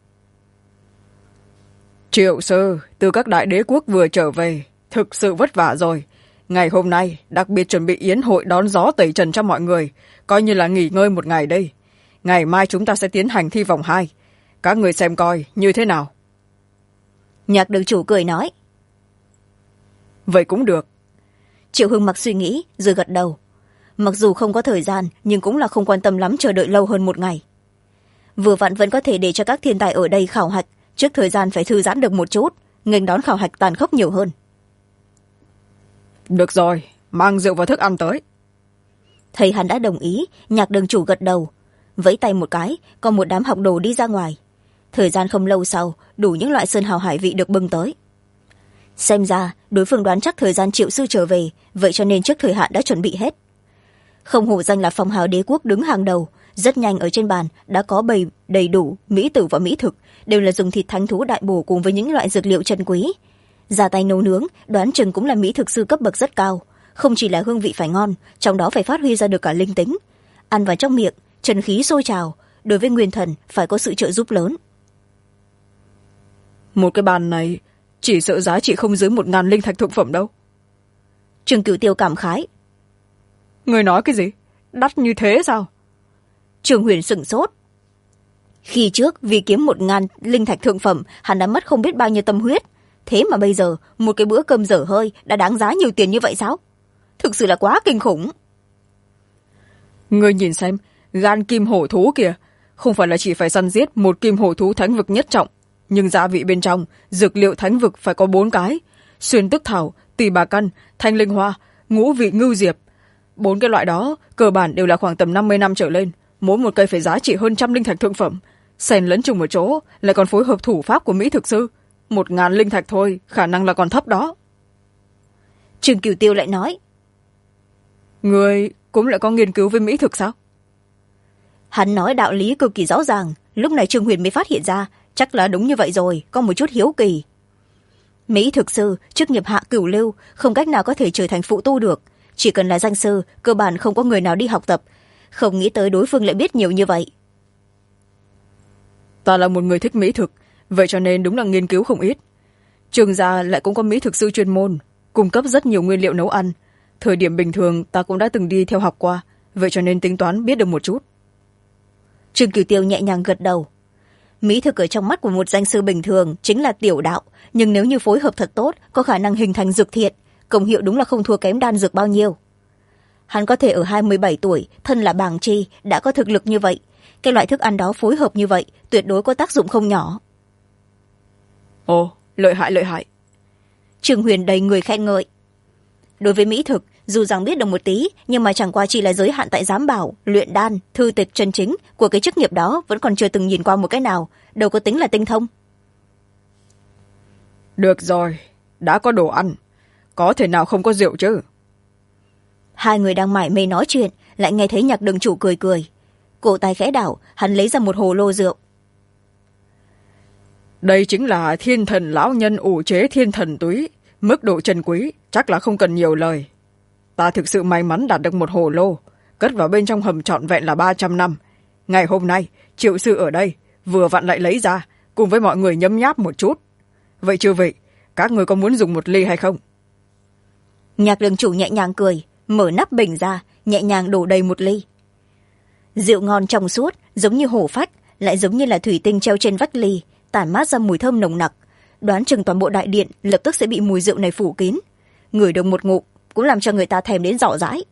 Triệu sư từ các đại đế quốc vừa trở về, thực sự vất vả rồi. Ngày hôm nay đặc biệt chuẩn bị yến hội đón gió tẩy trần cho mọi người, coi như là nghỉ ngơi một ngày đây. Ngày mai chúng ta sẽ tiến hành thi vòng 2. Các người xem coi như thế nào. Nhạc đường chủ cười nói. Vậy cũng được. Triệu Hưng Mặc suy nghĩ rồi gật đầu. Mặc dù không có thời gian, nhưng cũng là không quan tâm lắm chờ đợi lâu hơn một ngày. Vừa vặn vẫn có thể để cho các thiên tài ở đây khảo hạch, trước thời gian phải thư giãn được một chút, nghênh đón khảo hạch tàn khốc nhiều hơn. Được rồi, mang rượu và thức ăn tới. Thấy hắn đã đồng ý, nhạc đường chủ gật đầu. Vẫy tay một cái, có một đám học đồ đi ra ngoài. Thời gian không lâu sau, đủ những loại sơn hào hải vị được bưng tới. Xem ra, đối phương đoán chắc thời gian Triệu sư trở về, vậy cho nên trước thời hạn đã chuẩn bị hết. Không hổ danh là phong hào đế quốc đứng hàng đầu, rất nhanh ở trên bàn đã có bày đầy đủ mỹ tử và mỹ thực, đều là dùng thịt thánh thú đại bổ cùng với những loại dược liệu chân quý. Ra tay nấu nướng, đoán chừng cũng là mỹ thực sư cấp bậc rất cao, không chỉ là hương vị phải ngon, trong đó phải phát huy ra được cả linh tính. Ăn vào trong miệng, chân khí sôi trào, đối với nguyên thần phải có sự trợ giúp lớn. Một cái bàn này chỉ sợ giá trị không dưới 1000 linh thạch thượng phẩm đâu. Trương Cửu Tiêu cảm khái. Người nói cái gì? Đắt như thế sao? Trương Huyền sửng sốt. Khi trước vì kiếm 1000 linh thạch thượng phẩm, hắn đã mất không biết bao nhiêu tâm huyết. Thế mà bây giờ một cái bữa cơm dở hơi đã đáng giá nhiều tiền như vậy sao? Thực sự là quá kinh khủng. Ngươi nhìn xem, gan kim hổ thú kìa, không phải là chỉ phải săn giết một kim hổ thú thánh vực nhất trọng, nhưng gia vị bên trong dược liệu thánh vực phải có 4 cái: xuyên tức thảo, tỳ bà căn, thanh linh hoa, ngũ vị ngưu diệp. 4 cái loại đó cơ bản đều là khoảng tầm 50 năm trở lên, mỗi một cây phải giá trị hơn 100 linh thạch thượng phẩm, xen lẫn chung một chỗ lại còn phối hợp thủ pháp của mỹ thực sư. 1000 linh thạch thôi, khả năng là còn thấp đó. Trương Cửu Tiêu lại nói. Người cũng lại có nghiên cứu với mỹ thực sao? Hắn nói đạo lý cực kỳ rõ ràng, lúc này Trương Huyền mới phát hiện ra, chắc là đúng như vậy rồi, có một chút hiếu kỳ. Mỹ thực sư, chức nghiệp hạ cửu lưu, không cách nào có thể trở thành phụ tu được. Chỉ cần là danh sư, cơ bản không có người nào đi học tập. Không nghĩ tới đối phương lại biết nhiều như vậy. Ta là một người thích mỹ thực, vậy cho nên đúng là nghiên cứu không ít. Trường gia lại cũng có mỹ thực sư chuyên môn, cung cấp rất nhiều nguyên liệu nấu ăn. Thời điểm bình thường ta cũng đã từng đi theo học qua, vậy cho nên tính toán biết được một chút. Trương Cửu Tiêu nhẹ nhàng gật đầu. Mỹ thực ở trong mắt của một danh sư bình thường chính là tiểu đạo, nhưng nếu như phối hợp thật tốt, có khả năng hình thành dược thiện, công hiệu đúng là không thua kém đan dược bao nhiêu. Hắn có thể ở 27 tuổi, thân là bàng chi, đã có thực lực như vậy. Cái loại thức ăn đó phối hợp như vậy, tuyệt đối có tác dụng không nhỏ. Ồ, lợi hại lợi hại. Trương Huyền đầy người khen ngợi. Đối với mỹ thực, dù rằng biết được một tí, nhưng mà chẳng qua chỉ là giới hạn tại giám bảo, luyện đan, thư tịch chân chính của cái chức nghiệp đó vẫn còn chưa từng nhìn qua một cái nào, đâu có tính là tinh thông. Được rồi, đã có đồ ăn, có thể nào không có rượu chứ? Hai người đang mải mê nói chuyện, lại nghe thấy nhạc đường chủ cười cười. Cổ tay khẽ đảo, hắn lấy ra một hồ lô rượu. Đây chính là thiên thần lão nhân ủ chế thiên thần túy, mức độ trân quý chắc là không cần nhiều lời. Ta thực sự may mắn đạt được một hồ lô, cất vào bên trong hầm trọn vẹn là 300 năm. Ngày hôm nay Triệu sư ở đây vừa vặn lại lấy ra, cùng với mọi người nhấm nháp một chút. Vậy chư vị, các người có muốn dùng một ly hay không? Nhạc đường chủ nhẹ nhàng cười, mở nắp bình ra, nhẹ nhàng đổ đầy một ly. Rượu ngon trong suốt, giống như hổ phách, lại giống như là thủy tinh treo trên vách ly, tản mát ra mùi thơm nồng nặc. Đoán chừng toàn bộ đại điện lập tức sẽ bị mùi rượu này phủ kín. Ngửi được một ngụm cũng làm cho người ta thèm đến rỏ rãi.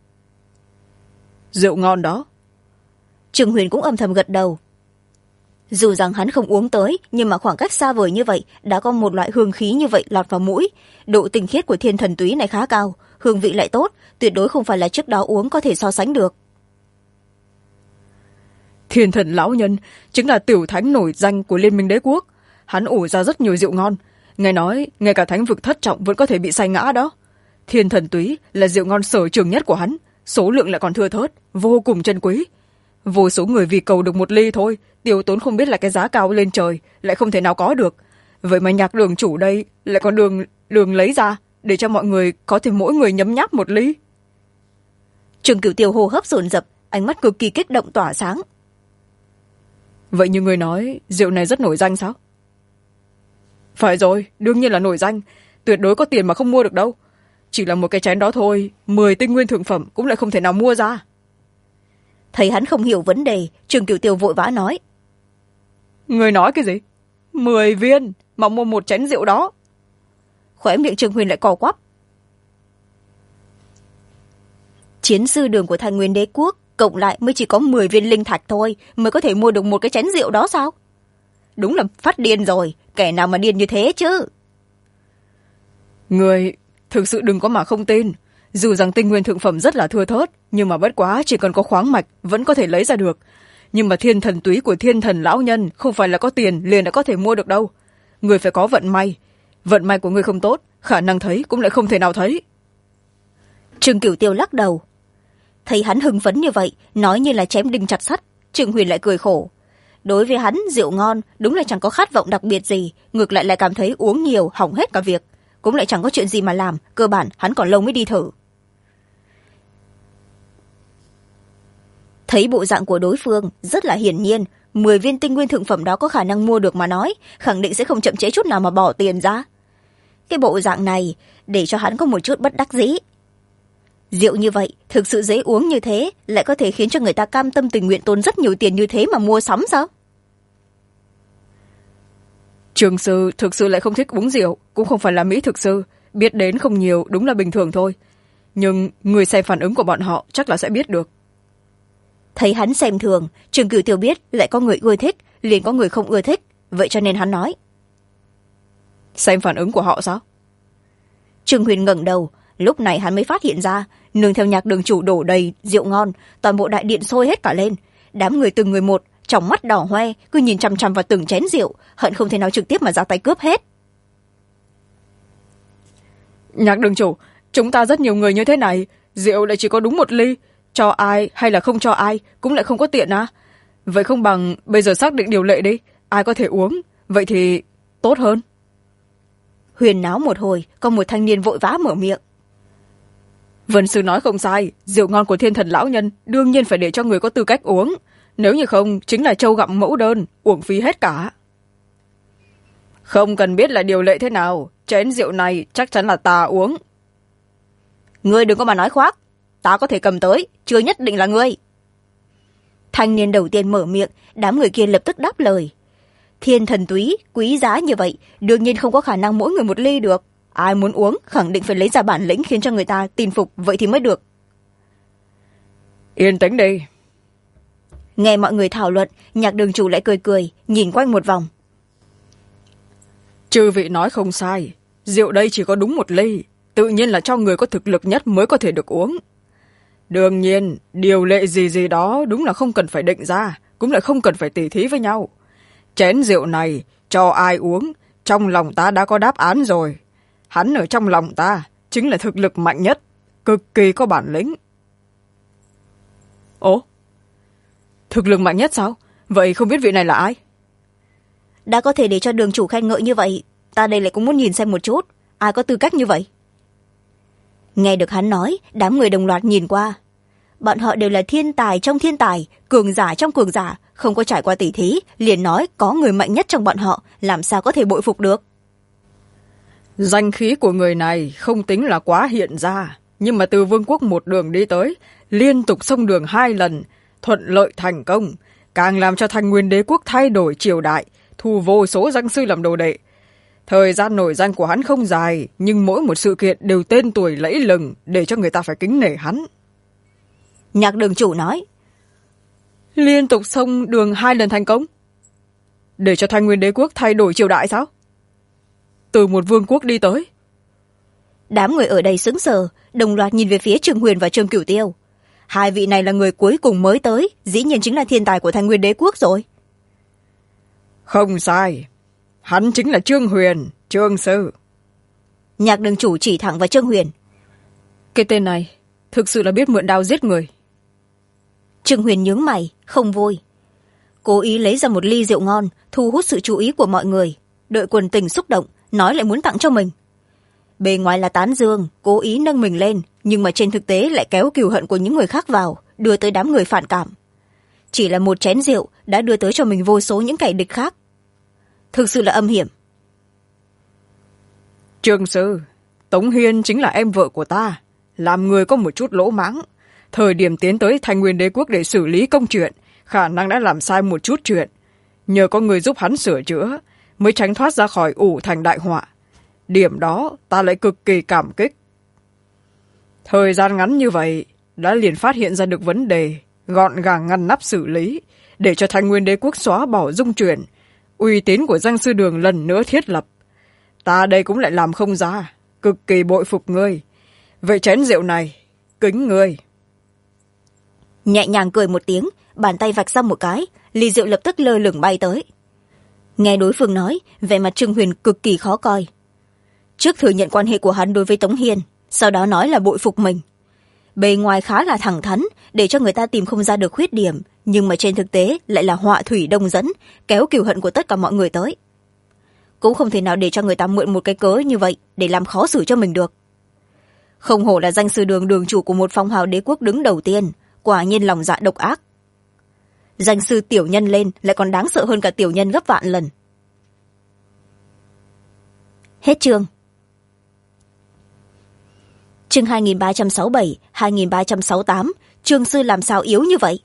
Rượu ngon đó. Trương Huyền cũng âm thầm gật đầu. Dù rằng hắn không uống tới, nhưng mà khoảng cách xa vời như vậy đã có một loại hương khí như vậy lọt vào mũi. Độ tinh khiết của thiên thần túy này khá cao, hương vị lại tốt, tuyệt đối không phải là trước đó uống có thể so sánh được. Thiên thần lão nhân chính là tiểu thánh nổi danh của Liên minh đế quốc. Hắn ủ ra rất nhiều rượu ngon, nghe nói ngay cả thánh vực thất trọng vẫn có thể bị say ngã đó. Thiên thần túy là rượu ngon sở trường nhất của hắn, số lượng lại còn thưa thớt, vô cùng chân quý. Vô số người vì cầu được một ly thôi, tiêu tốn không biết là cái giá cao lên trời, lại không thể nào có được. Vậy mà nhạc đường chủ đây lại còn đường lấy ra để cho mọi người có thể mỗi người nhấm nháp một ly. Trương Cửu Tiêu hô hấp dồn dập, ánh mắt cực kỳ kích động tỏa sáng. Vậy như người nói, rượu này rất nổi danh sao? Phải rồi, đương nhiên là nổi danh, tuyệt đối có tiền mà không mua được đâu. Chỉ là một cái chén đó thôi, 10 tinh nguyên thượng phẩm cũng lại không thể nào mua ra. Thấy hắn không hiểu vấn đề, Trương Cửu Tiêu vội vã nói. Người nói cái gì? 10 viên mà mua một chén rượu đó? Khóe miệng Trương Huyền lại co quắp. Chiến sư đường của Thanh Nguyên đế quốc cộng lại mới chỉ có 10 viên linh thạch thôi, mới có thể mua được một cái chén rượu đó sao? Đúng là phát điên rồi, kẻ nào mà điên như thế chứ? Người thực sự đừng có mà không tin. Dù rằng tinh nguyên thượng phẩm rất là thưa thớt, nhưng mà bất quá chỉ cần có khoáng mạch vẫn có thể lấy ra được. Nhưng mà thiên thần túy của thiên thần lão nhân không phải là có tiền liền đã có thể mua được đâu. Người phải có vận may. Vận may của người không tốt, khả năng thấy cũng lại không thể nào thấy. Trương Cửu Tiêu lắc đầu. Thấy hắn hưng phấn như vậy, nói như là chém đinh chặt sắt, Trương Huyền lại cười khổ. Đối với hắn, rượu ngon đúng là chẳng có khát vọng đặc biệt gì, ngược lại cảm thấy uống nhiều hỏng hết cả việc, cũng lại chẳng có chuyện gì mà làm, cơ bản hắn còn lâu mới đi thử. Thấy bộ dạng của đối phương rất là hiển nhiên, 10 viên tinh nguyên thượng phẩm đó có khả năng mua được mà nói, khẳng định sẽ không chậm trễ chút nào mà bỏ tiền ra. Cái bộ dạng này để cho hắn có một chút bất đắc dĩ. Rượu như vậy thực sự dễ uống như thế, lại có thể khiến cho người ta cam tâm tình nguyện tốn rất nhiều tiền như thế mà mua sắm sao? Trường sư thực sự lại không thích uống rượu, cũng không phải là mỹ thực sư, biết đến không nhiều đúng là bình thường thôi. Nhưng người xem phản ứng của bọn họ chắc là sẽ biết được. Thấy hắn xem thường, Trương Cửu Tiêu biết lại có người ưa thích, liền có người không ưa thích, vậy cho nên hắn nói. Xem phản ứng của họ sao? Trương Huyền ngẩng đầu, lúc này hắn mới phát hiện ra, nương theo nhạc đường chủ đổ đầy rượu ngon, toàn bộ đại điện sôi hết cả lên. Đám người từng người một, trong mắt đỏ hoe, cứ nhìn chằm chằm vào từng chén rượu, hận không thể nào trực tiếp mà ra tay cướp hết. Nhạc đường chủ, chúng ta rất nhiều người như thế này, rượu lại chỉ có đúng một ly, cho ai hay là không cho ai cũng lại không có tiện à? Vậy không bằng bây giờ xác định điều lệ đi, ai có thể uống, vậy thì tốt hơn. Huyền náo một hồi, có một thanh niên vội vã mở miệng. Vân sư nói không sai, rượu ngon của thiên thần lão nhân đương nhiên phải để cho người có tư cách uống, nếu như không chính là trâu gặm mẫu đơn, uổng phí hết cả. Không cần biết là điều lệ thế nào, chén rượu này chắc chắn là ta uống. Ngươi đừng có mà nói khoác, ta có thể cầm tới, chưa nhất định là ngươi. Thanh niên đầu tiên mở miệng, đám người kia lập tức đáp lời. Thiên thần túy quý giá như vậy, đương nhiên không có khả năng mỗi người một ly được, ai muốn uống khẳng định phải lấy ra bản lĩnh khiến cho người ta tin phục, vậy thì mới được. Yên tĩnh đi. Nghe mọi người thảo luận, nhạc đường chủ lại cười cười, nhìn quanh một vòng. Chư vị nói không sai, rượu đây chỉ có đúng một ly, tự nhiên là cho người có thực lực nhất mới có thể được uống. Đương nhiên, điều lệ gì đó đúng là không cần phải định ra, cũng lại không cần phải tỉ thí với nhau. Chén rượu này, cho ai uống, trong lòng ta đã có đáp án rồi. Hắn ở trong lòng ta, chính là thực lực mạnh nhất, cực kỳ có bản lĩnh. Ồ? Thực lực mạnh nhất sao? Vậy không biết vị này là ai? Đã có thể để cho đường chủ khen ngợi như vậy, ta đây lại cũng muốn nhìn xem một chút, ai có tư cách như vậy. Nghe được hắn nói, đám người đồng loạt nhìn qua. Bọn họ đều là thiên tài trong thiên tài, cường giả trong cường giả, không có trải qua tỉ thí, liền nói có người mạnh nhất trong bọn họ, làm sao có thể bội phục được. Danh khí của người này không tính là quá hiện ra, nhưng mà từ vương quốc một đường đi tới, liên tục xông đường 2 lần, thuận lợi thành công, càng làm cho Thanh Nguyên Đế quốc thay đổi triều đại, thu vô số danh sư làm đồ đệ. Thời gian nổi danh của hắn không dài, nhưng mỗi một sự kiện đều tên tuổi lẫy lừng, để cho người ta phải kính nể hắn. Nhạc đường chủ nói. Liên tục xông đường 2 lần thành công? Để cho Thanh Nguyên Đế quốc thay đổi triều đại sao? Từ một vương quốc đi tới. Đám người ở đây sững sờ, đồng loạt nhìn về phía Trương Huyền và Trương Cửu Tiêu. Hai vị này là người cuối cùng mới tới, dĩ nhiên chính là thiên tài của Thanh Nguyên Đế quốc rồi. Không sai, hắn chính là Trương Huyền, Trương sư. Nhạc đường chủ chỉ thẳng vào Trương Huyền. Cái tên này thực sự là biết mượn đao giết người. Trương Huyền nhướng mày, không vui. Cố ý lấy ra một ly rượu ngon, thu hút sự chú ý của mọi người. Đợi quần tình xúc động, nói lại muốn tặng cho mình. Bề ngoài là tán dương, cố ý nâng mình lên, nhưng mà trên thực tế lại kéo cừu hận của những người khác vào, đưa tới đám người phản cảm. Chỉ là một chén rượu đã đưa tới cho mình vô số những kẻ địch khác. Thực sự là âm hiểm. Trương sư, Tống Hiên chính là em vợ của ta, làm người có một chút lỗ mãng. Thời điểm tiến tới Thanh Nguyên Đế quốc để xử lý công chuyện, khả năng đã làm sai một chút chuyện. Nhờ có người giúp hắn sửa chữa, mới tránh thoát ra khỏi ủ thành đại họa. Điểm đó ta lại cực kỳ cảm kích. Thời gian ngắn như vậy, đã liền phát hiện ra được vấn đề, gọn gàng ngăn nắp xử lý, để cho Thanh Nguyên Đế quốc xóa bỏ dung chuyển, uy tín của danh sư đường lần nữa thiết lập. Ta đây cũng lại làm không ra, cực kỳ bội phục ngươi. Vậy chén rượu này, kính ngươi. Nhẹ nhàng cười một tiếng, bàn tay vạch ra một cái, ly rượu lập tức lơ lửng bay tới. Nghe đối phương nói, vẻ mặt Trương Huyền cực kỳ khó coi. Trước thừa nhận quan hệ của hắn đối với Tống Hiên, sau đó nói là bội phục mình. Bề ngoài khá là thẳng thắn, để cho người ta tìm không ra được khuyết điểm, nhưng mà trên thực tế lại là họa thủy đông dẫn, kéo cừu hận của tất cả mọi người tới. Cũng không thể nào để cho người ta mượn một cái cớ như vậy để làm khó xử cho mình được. Không hổ là danh sư đường đường chủ của một phong hào đế quốc đứng đầu tiên, quả nhiên lòng dạ độc ác. Danh sư tiểu nhân lên lại còn đáng sợ hơn cả tiểu nhân gấp vạn lần. Hết chương. Chương 2367, 2368, Trương sư làm sao yếu như vậy?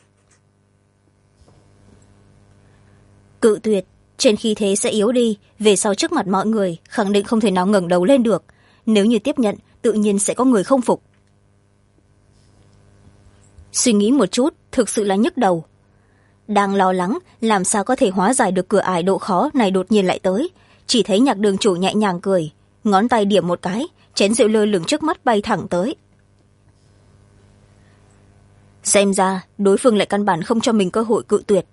Cự tuyệt, trên khí thế sẽ yếu đi, về sau trước mặt mọi người, khẳng định không thể nào ngẩng đầu lên được. Nếu như tiếp nhận, tự nhiên sẽ có người không phục. Suy nghĩ một chút, thực sự là nhức đầu. Đang lo lắng, làm sao có thể hóa giải được cửa ải độ khó này đột nhiên lại tới. Chỉ thấy nhạc đường chủ nhẹ nhàng cười, ngón tay điểm một cái, chén rượu lơ lửng trước mắt bay thẳng tới. Xem ra, đối phương lại căn bản không cho mình cơ hội cự tuyệt.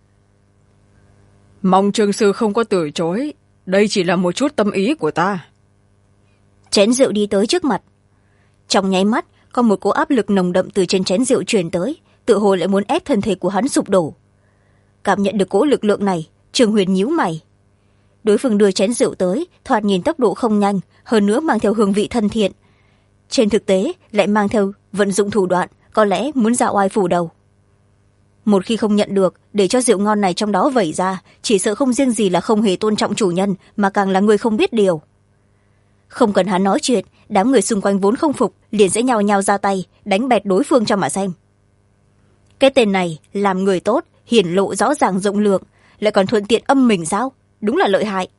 Mong Trương sư không có từ chối, đây chỉ là một chút tâm ý của ta. Chén rượu đi tới trước mặt. Trong nháy mắt, có một cỗ áp lực nồng đậm từ trên chén rượu truyền tới, tự hồ lại muốn ép thân thể của hắn sụp đổ. Cảm nhận được cỗ lực lượng này, Trương Huyền nhíu mày. Đối phương đưa chén rượu tới, thoạt nhìn tốc độ không nhanh, hơn nữa mang theo hương vị thân thiện. Trên thực tế, lại mang theo vận dụng thủ đoạn, có lẽ muốn ra oai phủ đầu. Một khi không nhận được, để cho rượu ngon này trong đó vẩy ra, chỉ sợ không riêng gì là không hề tôn trọng chủ nhân, mà càng là người không biết điều. Không cần hắn nói chuyện, đám người xung quanh vốn không phục, liền sẽ nhao nhao ra tay, đánh bẹt đối phương cho mà xem. Cái tên này, làm người tốt, hiển lộ rõ ràng rộng lượng, lại còn thuận tiện âm mình sao? Đúng là lợi hại.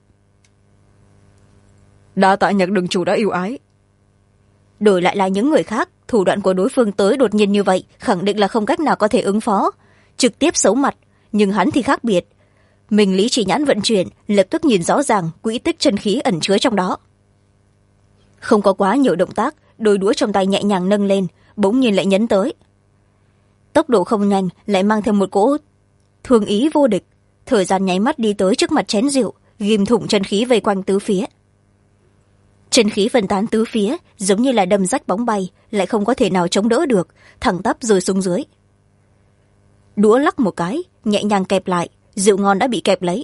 Đa tạ nhạc đường chủ đã yêu ái. Đổi lại là những người khác, thủ đoạn của đối phương tới đột nhiên như vậy, khẳng định là không cách nào có thể ứng phó. Trực tiếp xấu mặt, nhưng hắn thì khác biệt. Mình lý trí nhãn vận chuyển, lập tức nhìn rõ ràng quỹ tích chân khí ẩn chứa trong đó. Không có quá nhiều động tác, đôi đũa trong tay nhẹ nhàng nâng lên, bỗng nhiên lại nhấn tới. Tốc độ không nhanh, lại mang theo một cỗ thương ý vô địch. Thời gian nháy mắt đi tới trước mặt chén rượu, ghim thủng chân khí vây quanh tứ phía. Chân khí phân tán tứ phía, giống như là đâm rách bóng bay, lại không có thể nào chống đỡ được, thẳng tắp rơi xuống dưới. Đũa lắc một cái, nhẹ nhàng kẹp lại, rượu ngon đã bị kẹp lấy.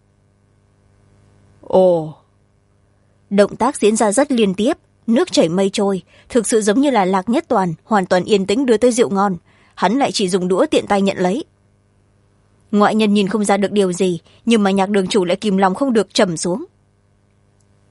Ồ! Động tác diễn ra rất liên tiếp, nước chảy mây trôi, thực sự giống như là Lạc Nhất Toàn, hoàn toàn yên tĩnh đưa tới rượu ngon. Hắn lại chỉ dùng đũa tiện tay nhận lấy. Ngoại nhân nhìn không ra được điều gì, nhưng mà nhạc đường chủ lại kìm lòng không được trầm xuống.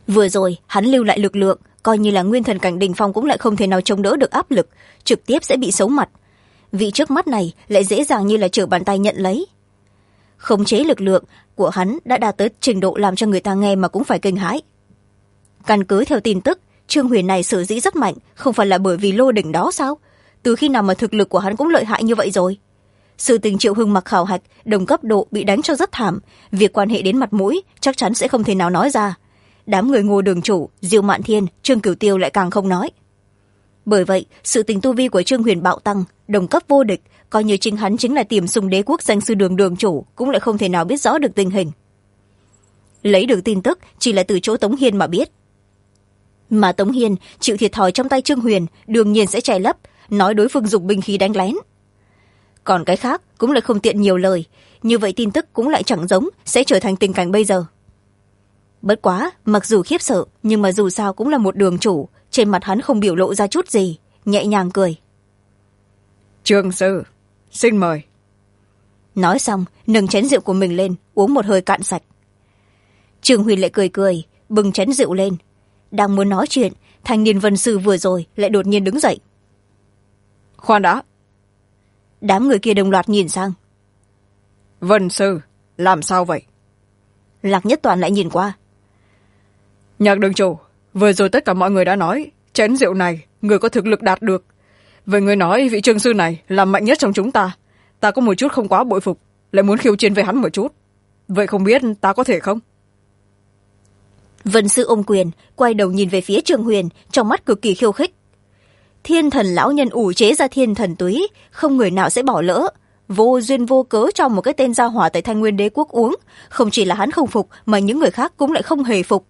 Vừa rồi hắn lưu lại lực lượng, coi như là nguyên thần cảnh đỉnh phong cũng lại không thể nào chống đỡ được áp lực, trực tiếp sẽ bị xấu mặt. Vị trước mắt này lại dễ dàng như là trở bàn tay nhận lấy. Khống chế lực lượng của hắn đã đạt tới trình độ làm cho người ta nghe mà cũng phải kinh hãi. Căn cứ theo tin tức, Trương Huyền này sở dĩ rất mạnh, không phải là bởi vì lô đỉnh đó sao? Từ khi nào mà thực lực của hắn cũng lợi hại như vậy rồi? Sự tình Triệu Hưng mặc khảo hạch, đồng cấp độ bị đánh cho rất thảm, việc quan hệ đến mặt mũi chắc chắn sẽ không thể nào nói ra. Đám người Ngô Đường Chủ, Diêu Mạn Thiên, Trương Cửu Tiêu lại càng không nói. Bởi vậy, sự tình tu vi của Trương Huyền bạo tăng, đồng cấp vô địch, coi như chính hắn chính là Tiềm Sùng Đế quốc danh sư Đường Chủ, cũng lại không thể nào biết rõ được tình hình. Lấy được tin tức chỉ là từ chỗ Tống Hiên mà biết. Mà Tống Hiên chịu thiệt thòi trong tay Trương Huyền, đương nhiên sẽ che lấp, nói đối phương dùng binh khí đánh lén. Còn cái khác cũng lại không tiện nhiều lời, như vậy tin tức cũng lại chẳng giống sẽ trở thành tình cảnh bây giờ. Bất quá, mặc dù khiếp sợ, nhưng mà dù sao cũng là một đường chủ, trên mặt hắn không biểu lộ ra chút gì, nhẹ nhàng cười. Trương sư, xin mời. Nói xong, nâng chén rượu của mình lên, uống một hơi cạn sạch. Trương Huyền lại cười cười, bưng chén rượu lên. Đang muốn nói chuyện, thanh niên Vân Sư vừa rồi lại đột nhiên đứng dậy. Khoan đã. Đám người kia đồng loạt nhìn sang. Vân Sư, làm sao vậy? Lạc Nhất Toàn lại nhìn qua. Nhạc đường chủ, vừa rồi tất cả mọi người đã nói, chén rượu này, người có thực lực đạt được. Vậy người nói vị Trương sư này là mạnh nhất trong chúng ta. Ta có một chút không quá bội phục, lại muốn khiêu chiến với hắn một chút. Vậy không biết ta có thể không? Vân Sư ôm quyền, quay đầu nhìn về phía Trương Huyền, trong mắt cực kỳ khiêu khích. Thiên thần lão nhân ủ chế ra thiên thần túy, không người nào sẽ bỏ lỡ. Vô duyên vô cớ cho một cái tên gia hỏa tại Thanh Nguyên Đế quốc uống, không chỉ là hắn không phục mà những người khác cũng lại không hề phục.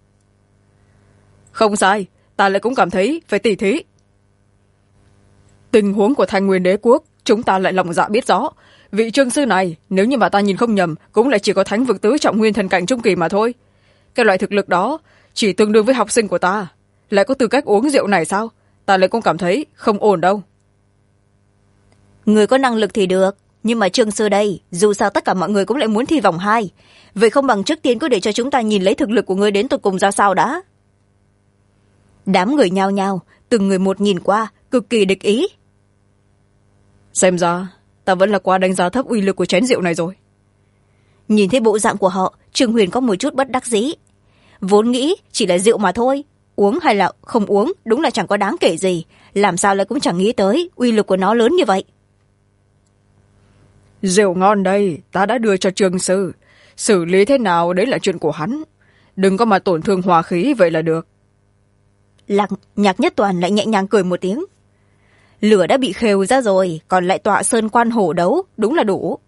Không sai, ta lại cũng cảm thấy phải tỉ thí. Tình huống của Thanh Nguyên Đế quốc chúng ta lại lòng dạ biết rõ. Vị Trương sư này, nếu như mà ta nhìn không nhầm, cũng lại chỉ có thánh vực tứ trọng nguyên thần cảnh trung kỳ mà thôi. Cái loại thực lực đó chỉ tương đương với học sinh của ta, lại có tư cách uống rượu này sao? Ta lại cũng cảm thấy không ổn đâu. Người có năng lực thì được, nhưng mà Trương sư đây, dù sao tất cả mọi người cũng lại muốn thi vòng 2. Vậy không bằng trước tiên cứ để cho chúng ta nhìn lấy thực lực của ngươi đến tột cùng ra sao đã. Đám người nhao nhao, từng người một nhìn qua, cực kỳ địch ý. Xem ra, ta vẫn là quá đánh giá thấp uy lực của chén rượu này rồi. Nhìn thấy bộ dạng của họ, Trương Huyền có một chút bất đắc dĩ. Vốn nghĩ chỉ là rượu mà thôi, uống hay là không uống đúng là chẳng có đáng kể gì, làm sao lại cũng chẳng nghĩ tới uy lực của nó lớn như vậy. Rượu ngon đây, ta đã đưa cho Trương sư, xử lý thế nào đấy là chuyện của hắn, đừng có mà tổn thương hòa khí vậy là được. Nhạc Nhất Toàn lại nhẹ nhàng cười một tiếng. Lửa đã bị khều ra rồi, còn lại tọa sơn quan hổ đấu, đúng là đủ.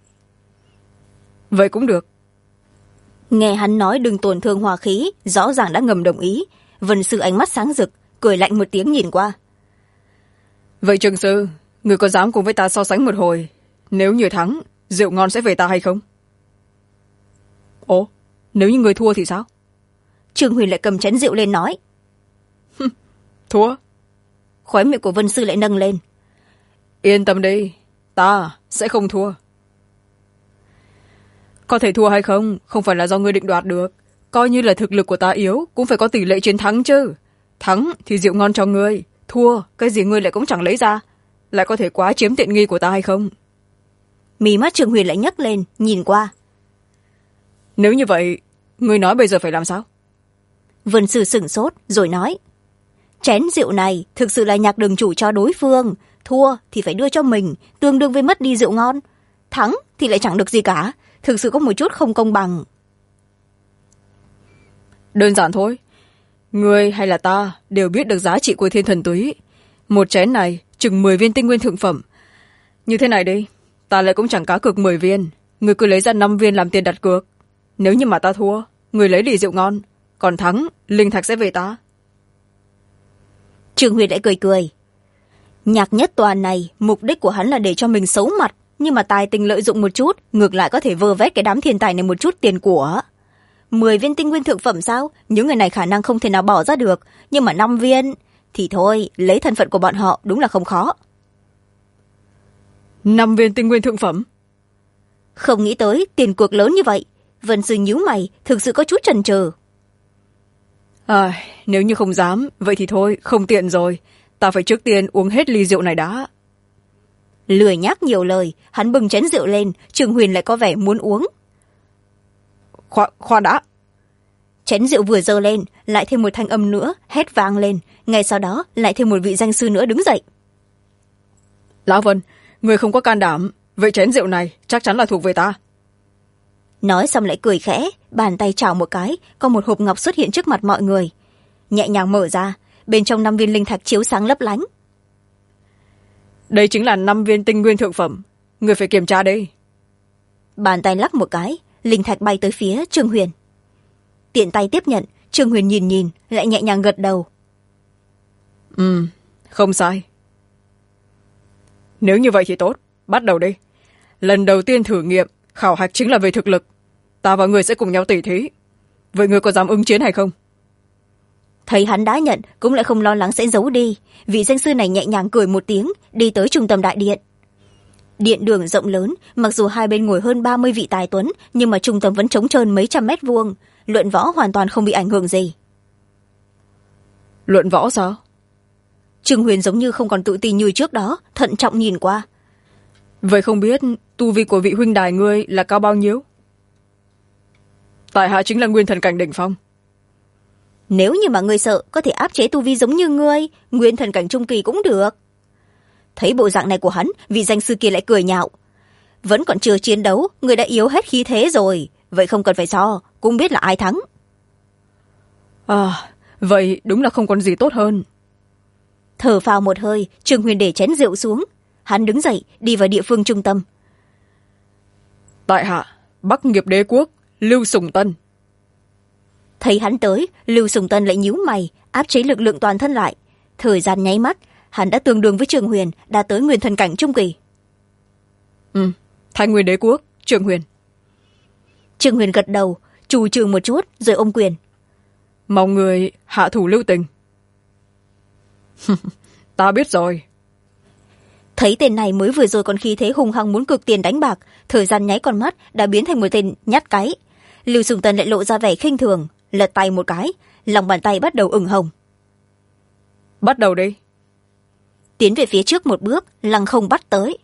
Vậy cũng được. Nghe hắn nói đừng tổn thương hòa khí, rõ ràng đã ngầm đồng ý. Vân Sư ánh mắt sáng rực, cười lạnh một tiếng nhìn qua. Vậy Trương sư, người có dám cùng với ta so sánh một hồi, nếu như thắng, rượu ngon sẽ về ta hay không? Ồ, nếu như người thua thì sao? Trương Huyền lại cầm chén rượu lên nói. Thua? Khóe miệng của Vân Sư lại nâng lên. Yên tâm đi, ta sẽ không thua. Có thể thua hay không, không phải là do ngươi định đoạt được. Coi như là thực lực của ta yếu, cũng phải có tỷ lệ chiến thắng chứ. Thắng thì rượu ngon cho ngươi, thua, cái gì ngươi lại cũng chẳng lấy ra. Lại có thể quá chiếm tiện nghi của ta hay không? Mí mắt Trương Huyền lại nhấc lên, nhìn qua. Nếu như vậy, ngươi nói bây giờ phải làm sao? Vân Sư sửng sốt, rồi nói. Chén rượu này thực sự là Nhạc đường chủ cho đối phương. Thua thì phải đưa cho mình, tương đương với mất đi rượu ngon. Thắng thì lại chẳng được gì cả, thực sự có một chút không công bằng. Đơn giản thôi. Ngươi hay là ta đều biết được giá trị của thiên thần túy. Một chén này chừng 10 viên tinh nguyên thượng phẩm. Như thế này đi, ta lại cũng chẳng cá cược 10 viên. Ngươi cứ lấy ra 5 viên làm tiền đặt cược. Nếu như mà ta thua, ngươi lấy đi rượu ngon. Còn thắng, linh thạch sẽ về ta. Trương Huyền lại cười cười. Nhạc Nhất Toàn này, mục đích của hắn là để cho mình xấu mặt, nhưng mà tài tình lợi dụng một chút, ngược lại có thể vơ vét cái đám thiên tài này một chút tiền của. 10 viên tinh nguyên thượng phẩm sao? Những người này khả năng không thể nào bỏ ra được, nhưng mà 5 viên thì thôi, lấy thân phận của bọn họ đúng là không khó. 5 viên tinh nguyên thượng phẩm? Không nghĩ tới tiền cược lớn như vậy. Vân Sư nhíu mày, thực sự có chút chần chừ. Nếu như không dám, vậy thì thôi, không tiện rồi. Ta phải trước tiên uống hết ly rượu này đã. Lười nhác nhiều lời, hắn bưng chén rượu lên, Trương Huyền lại có vẻ muốn uống. Khoan đã. Chén rượu vừa dơ lên, lại thêm một thanh âm nữa hét vang lên, ngay sau đó lại thêm một vị danh sư nữa đứng dậy. Lão Vân, người không có can đảm, vậy chén rượu này chắc chắn là thuộc về ta. Nói xong lại cười khẽ, bàn tay chảo một cái, có một hộp ngọc xuất hiện trước mặt mọi người. Nhẹ nhàng mở ra, bên trong 5 viên linh thạch chiếu sáng lấp lánh. Đây chính là 5 viên tinh nguyên thượng phẩm, người phải kiểm tra đây. Bàn tay lắc một cái, linh thạch bay tới phía Trương Huyền. Tiện tay tiếp nhận, Trương Huyền nhìn lại nhẹ nhàng gật đầu. Không sai. Nếu như vậy thì tốt, bắt đầu đi. Lần đầu tiên thử nghiệm khảo hạch chính là về thực lực, ta và người sẽ cùng nhau tỉ thí. Vậy người có dám ứng chiến hay không? Thấy hắn đã nhận, cũng lại không lo lắng sẽ giấu đi. Vị danh sư này nhẹ nhàng cười một tiếng, đi tới trung tâm đại điện. Điện đường rộng lớn, mặc dù hai bên ngồi hơn 30 vị tài tuấn, nhưng mà trung tâm vẫn trống trơn mấy trăm mét vuông, luận võ hoàn toàn không bị ảnh hưởng gì. Luận võ sao? Trương Huyền giống như không còn tự tin như trước đó, thận trọng nhìn qua. Vậy không biết tu vi của vị huynh đài ngươi là cao bao nhiêu? Tại hạ chính là nguyên thần cảnh đỉnh phong. Nếu như mà ngươi sợ có thể áp chế tu vi giống như ngươi, nguyên thần cảnh trung kỳ cũng được. Thấy bộ dạng này của hắn, vị danh sư kia lại cười nhạo. Vẫn còn chưa chiến đấu, người đã yếu hết khí thế rồi, vậy không cần phải so, cũng biết là ai thắng. Vậy đúng là không còn gì tốt hơn. Thở phào một hơi, Trương Huyền để chén rượu xuống. Hắn đứng dậy, đi vào địa phương trung tâm. Tại hạ, Bắc Nghiệp Đế Quốc, Lưu Sùng Tân. Thấy hắn tới, Lưu Sùng Tân lại nhíu mày, áp chế lực lượng toàn thân lại. Thời gian nháy mắt, hắn đã tương đương với Trương Huyền, đã tới nguyên thần cảnh trung kỳ. Thanh Nguyên Đế Quốc, Trương Huyền. Trương Huyền gật đầu, trù trừ một chút rồi ôm quyền. Mong người hạ thủ lưu tình. Ta biết rồi. Thấy tên này mới vừa rồi còn khí thế hùng hăng muốn cực tiền đánh bạc, thời gian nháy con mắt đã biến thành một tên nhát cái. Lưu Sùng Tân lại lộ ra vẻ khinh thường, lật tay một cái, lòng bàn tay bắt đầu ửng hồng. Bắt đầu đi. Tiến về phía trước một bước, lăng không bắt tới.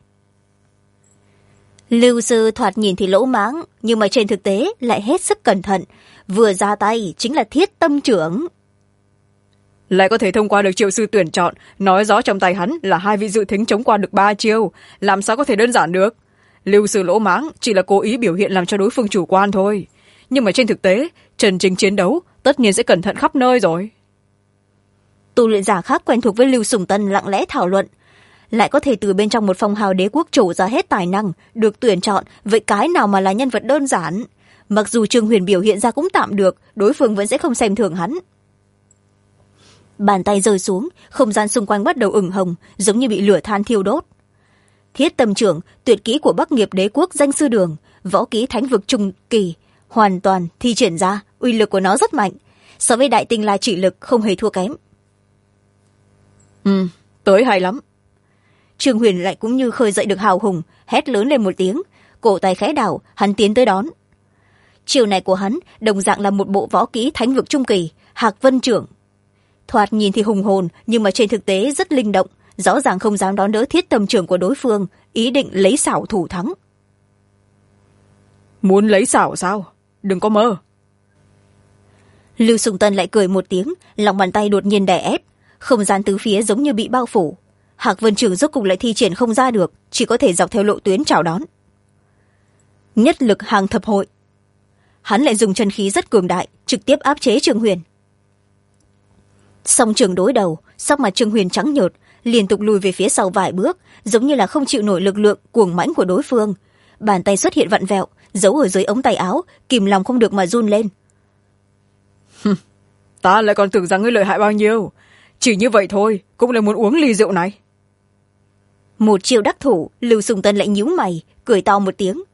Lưu sư thoạt nhìn thì lỗ mãng, nhưng mà trên thực tế lại hết sức cẩn thận, vừa ra tay chính là thiết tâm trưởng. Lại có thể thông qua được triệu sư tuyển chọn, nói rõ trong tay hắn là 2 vị dự thính chống qua được 3 chiêu, làm sao có thể đơn giản được. Lưu sư lỗ mãng chỉ là cố ý biểu hiện làm cho đối phương chủ quan thôi, nhưng mà trên thực tế chân chính chiến đấu tất nhiên sẽ cẩn thận khắp nơi rồi. Tu luyện giả khác quen thuộc với Lưu Sùng Tân lặng lẽ thảo luận, lại có thể từ bên trong một phong hào đế quốc trổ ra hết tài năng được tuyển chọn, vậy cái nào mà là nhân vật đơn giản. Mặc dù Trương Huyền biểu hiện ra cũng tạm được, đối phương vẫn sẽ không xem thường hắn. Bàn tay rơi xuống, không gian xung quanh bắt đầu ửng hồng, giống như bị lửa than thiêu đốt. Thiết tâm trưởng, tuyệt kỹ của Bắc Nghiệp Đế Quốc danh sư đường, võ kỹ thánh vực trung kỳ, hoàn toàn thi triển ra, uy lực của nó rất mạnh, so với đại tinh la chỉ lực không hề thua kém. Tới hay lắm. Trương Huyền lại cũng như khơi dậy được hào hùng, hét lớn lên một tiếng, cổ tay khẽ đảo, hắn tiến tới đón. Chiều này của hắn đồng dạng là một bộ võ kỹ thánh vực trung kỳ, Hạc Vân trưởng. Thoạt nhìn thì hùng hồn, nhưng mà trên thực tế rất linh động, rõ ràng không dám đón đỡ thiết tâm trưởng của đối phương, ý định lấy xảo thủ thắng. Muốn lấy xảo sao? Đừng có mơ. Lưu Sùng Tân lại cười một tiếng, lòng bàn tay đột nhiên đè ép, không gian tứ phía giống như bị bao phủ. Hạc Vân trưởng rốt cục lại thi triển không ra được, chỉ có thể dọc theo lộ tuyến chào đón. Nhất lực hàng thập hội. Hắn lại dùng chân khí rất cường đại, trực tiếp áp chế Trương Huyền. Song trường đối đầu, sắc mặt Trương Huyền trắng nhợt, liên tục lùi về phía sau vài bước, giống như là không chịu nổi lực lượng cuồng mãnh của đối phương. Bàn tay xuất hiện vặn vẹo, giấu ở dưới ống tay áo, kìm lòng không được mà run lên. Ta lại còn tưởng rằng ngươi lợi hại bao nhiêu, chỉ như vậy thôi cũng lại muốn uống ly rượu này. Một chiêu đắc thủ, Lưu Sùng Tân lại nhíu mày, cười to một tiếng.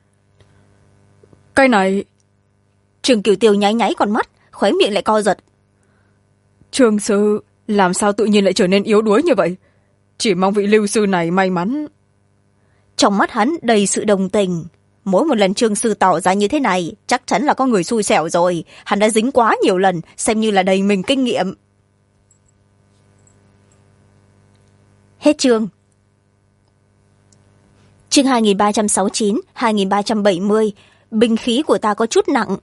Cái này... Trương Kiều Tiêu nháy nháy con mắt, khóe miệng lại co giật. Trương sư làm sao tự nhiên lại trở nên yếu đuối như vậy? Chỉ mong vị Lưu sư này may mắn. Trong mắt hắn đầy sự đồng tình. mỗi một lần trương sư tỏ ra như thế này chắc chắn là có người xui xẻo rồi, hắn đã dính quá nhiều lần, xem như là đầy mình kinh nghiệm. Hết chương. Chương 2369, 2370, binh khí của ta có chút nặng.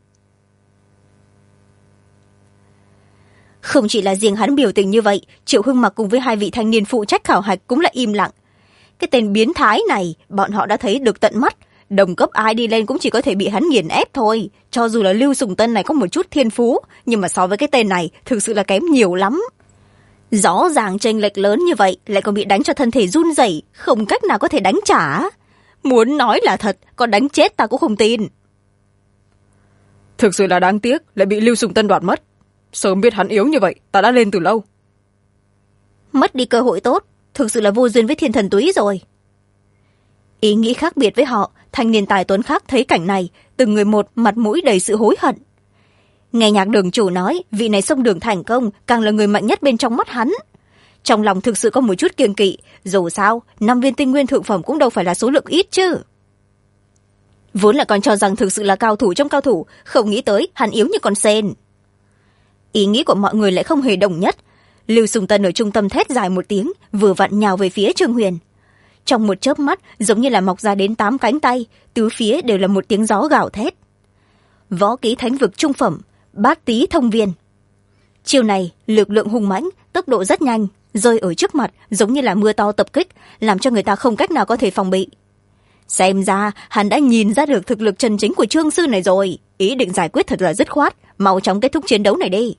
Không chỉ là riêng hắn biểu tình như vậy, Triệu Hưng Mặc cùng với hai vị thanh niên phụ trách khảo hạch cũng lại im lặng. Cái tên biến thái này bọn họ đã thấy được tận mắt, đồng cấp ai đi lên cũng chỉ có thể bị hắn nghiền ép thôi. Cho dù là Lưu Sùng Tân này có một chút thiên phú, nhưng mà so với cái tên này thực sự là kém nhiều lắm. Rõ ràng chênh lệch lớn như vậy lại còn bị đánh cho thân thể run rẩy, không cách nào có thể đánh trả. Muốn nói là thật, còn đánh chết ta cũng không tin. Thực sự là đáng tiếc lại bị Lưu Sùng Tân đoạt mất. Sớm biết hắn yếu như vậy, ta đã lên từ lâu. Mất đi cơ hội tốt, thực sự là vô duyên với Thiên Thần Túy rồi. Ý nghĩ khác biệt với họ, thanh niên tài tuấn khác thấy cảnh này, từng người một mặt mũi đầy sự hối hận. Nghe Nhạc Đường chủ nói, vị này xông đường thành công, càng là người mạnh nhất bên trong mắt hắn. Trong lòng thực sự có một chút kiêng kỵ, dù sao 5 viên tinh nguyên thượng phẩm cũng đâu phải là số lượng ít chứ. Vốn là còn cho rằng thực sự là cao thủ trong cao thủ, không nghĩ tới hắn yếu như con sen. Ý nghĩ của mọi người lại không hề đồng nhất. Lưu Sùng Tân ở trung tâm thét dài một tiếng, vừa vặn nhào về phía Trương Huyền. Trong một chớp mắt, giống như là mọc ra đến 8 cánh tay, tứ phía đều là một tiếng gió gào thét. Võ ký thánh vực trung phẩm, Bát Tý Thông Viên. Chiều này lực lượng hùng mãnh, tốc độ rất nhanh, rơi ở trước mặt giống như là mưa to tập kích, làm cho người ta không cách nào có thể phòng bị. Xem ra hắn đã nhìn ra được thực lực chân chính của Trương sư này rồi, ý định giải quyết thật là dứt khoát, mau chóng kết thúc chiến đấu này đi.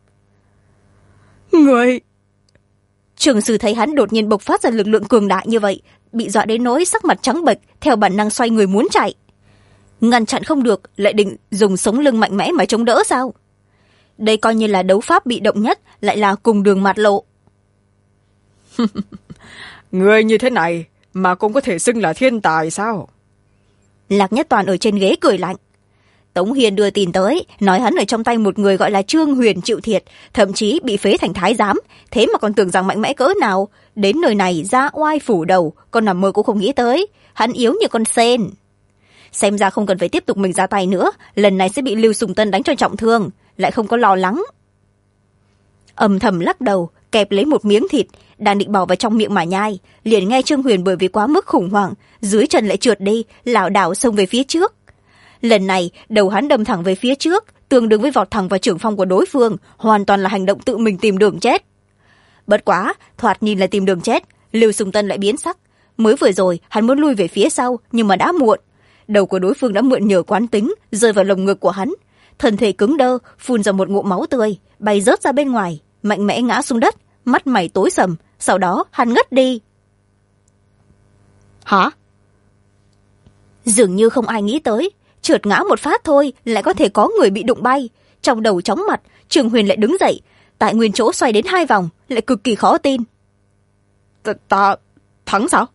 Người... Trương sư thấy hắn đột nhiên bộc phát ra lực lượng cường đại như vậy, bị dọa đến nỗi sắc mặt trắng bệch, theo bản năng xoay người muốn chạy. Ngăn chặn không được, lại định dùng sống lưng mạnh mẽ mà chống đỡ sao? Đây coi như là đấu pháp bị động nhất, lại là cùng đường mạt lộ. Người như thế này mà cũng có thể xưng là thiên tài sao? Lạc Nhất Toàn ở trên ghế cười lạnh. Tống Hiền đưa tin tới, nói hắn ở trong tay một người gọi là Trương Huyền chịu thiệt, thậm chí bị phế thành thái giám, thế mà còn tưởng rằng mạnh mẽ cỡ nào. Đến nơi này ra oai phủ đầu, con nằm mơ cũng không nghĩ tới, hắn yếu như con sen. Xem ra không cần phải tiếp tục mình ra tay nữa, lần này sẽ bị Lưu Sùng Tân đánh cho trọng thương, lại không có lo lắng. Âm thầm lắc đầu, kẹp lấy một miếng thịt, đang định bỏ vào trong miệng mà nhai, liền nghe Trương Huyền bởi vì quá mức khủng hoảng, dưới chân lại trượt đi, lảo đảo xông về phía trước. Lần này đầu hắn đâm thẳng về phía trước, tương đương với vọt thẳng vào trưởng phong của đối phương, hoàn toàn là hành động tự mình tìm đường chết. Bất quá thoạt nhìn là tìm đường chết, Lưu Sùng Tân lại biến sắc. Mới vừa rồi hắn muốn lui về phía sau, nhưng mà đã muộn. Đầu của đối phương đã mượn nhờ quán tính rơi vào lồng ngực của hắn, thân thể cứng đơ, phun ra một ngụm máu tươi, bay rớt ra bên ngoài, mạnh mẽ ngã xuống đất, mắt mày tối sầm. Sau đó hắn ngất đi. Hả? Dường như không ai nghĩ tới, trượt ngã một phát thôi lại có thể có người bị đụng bay. Trong đầu chóng mặt, Trương Huyền lại đứng dậy, tại nguyên chỗ xoay đến 2 vòng, lại cực kỳ khó tin. Ta thắng sao?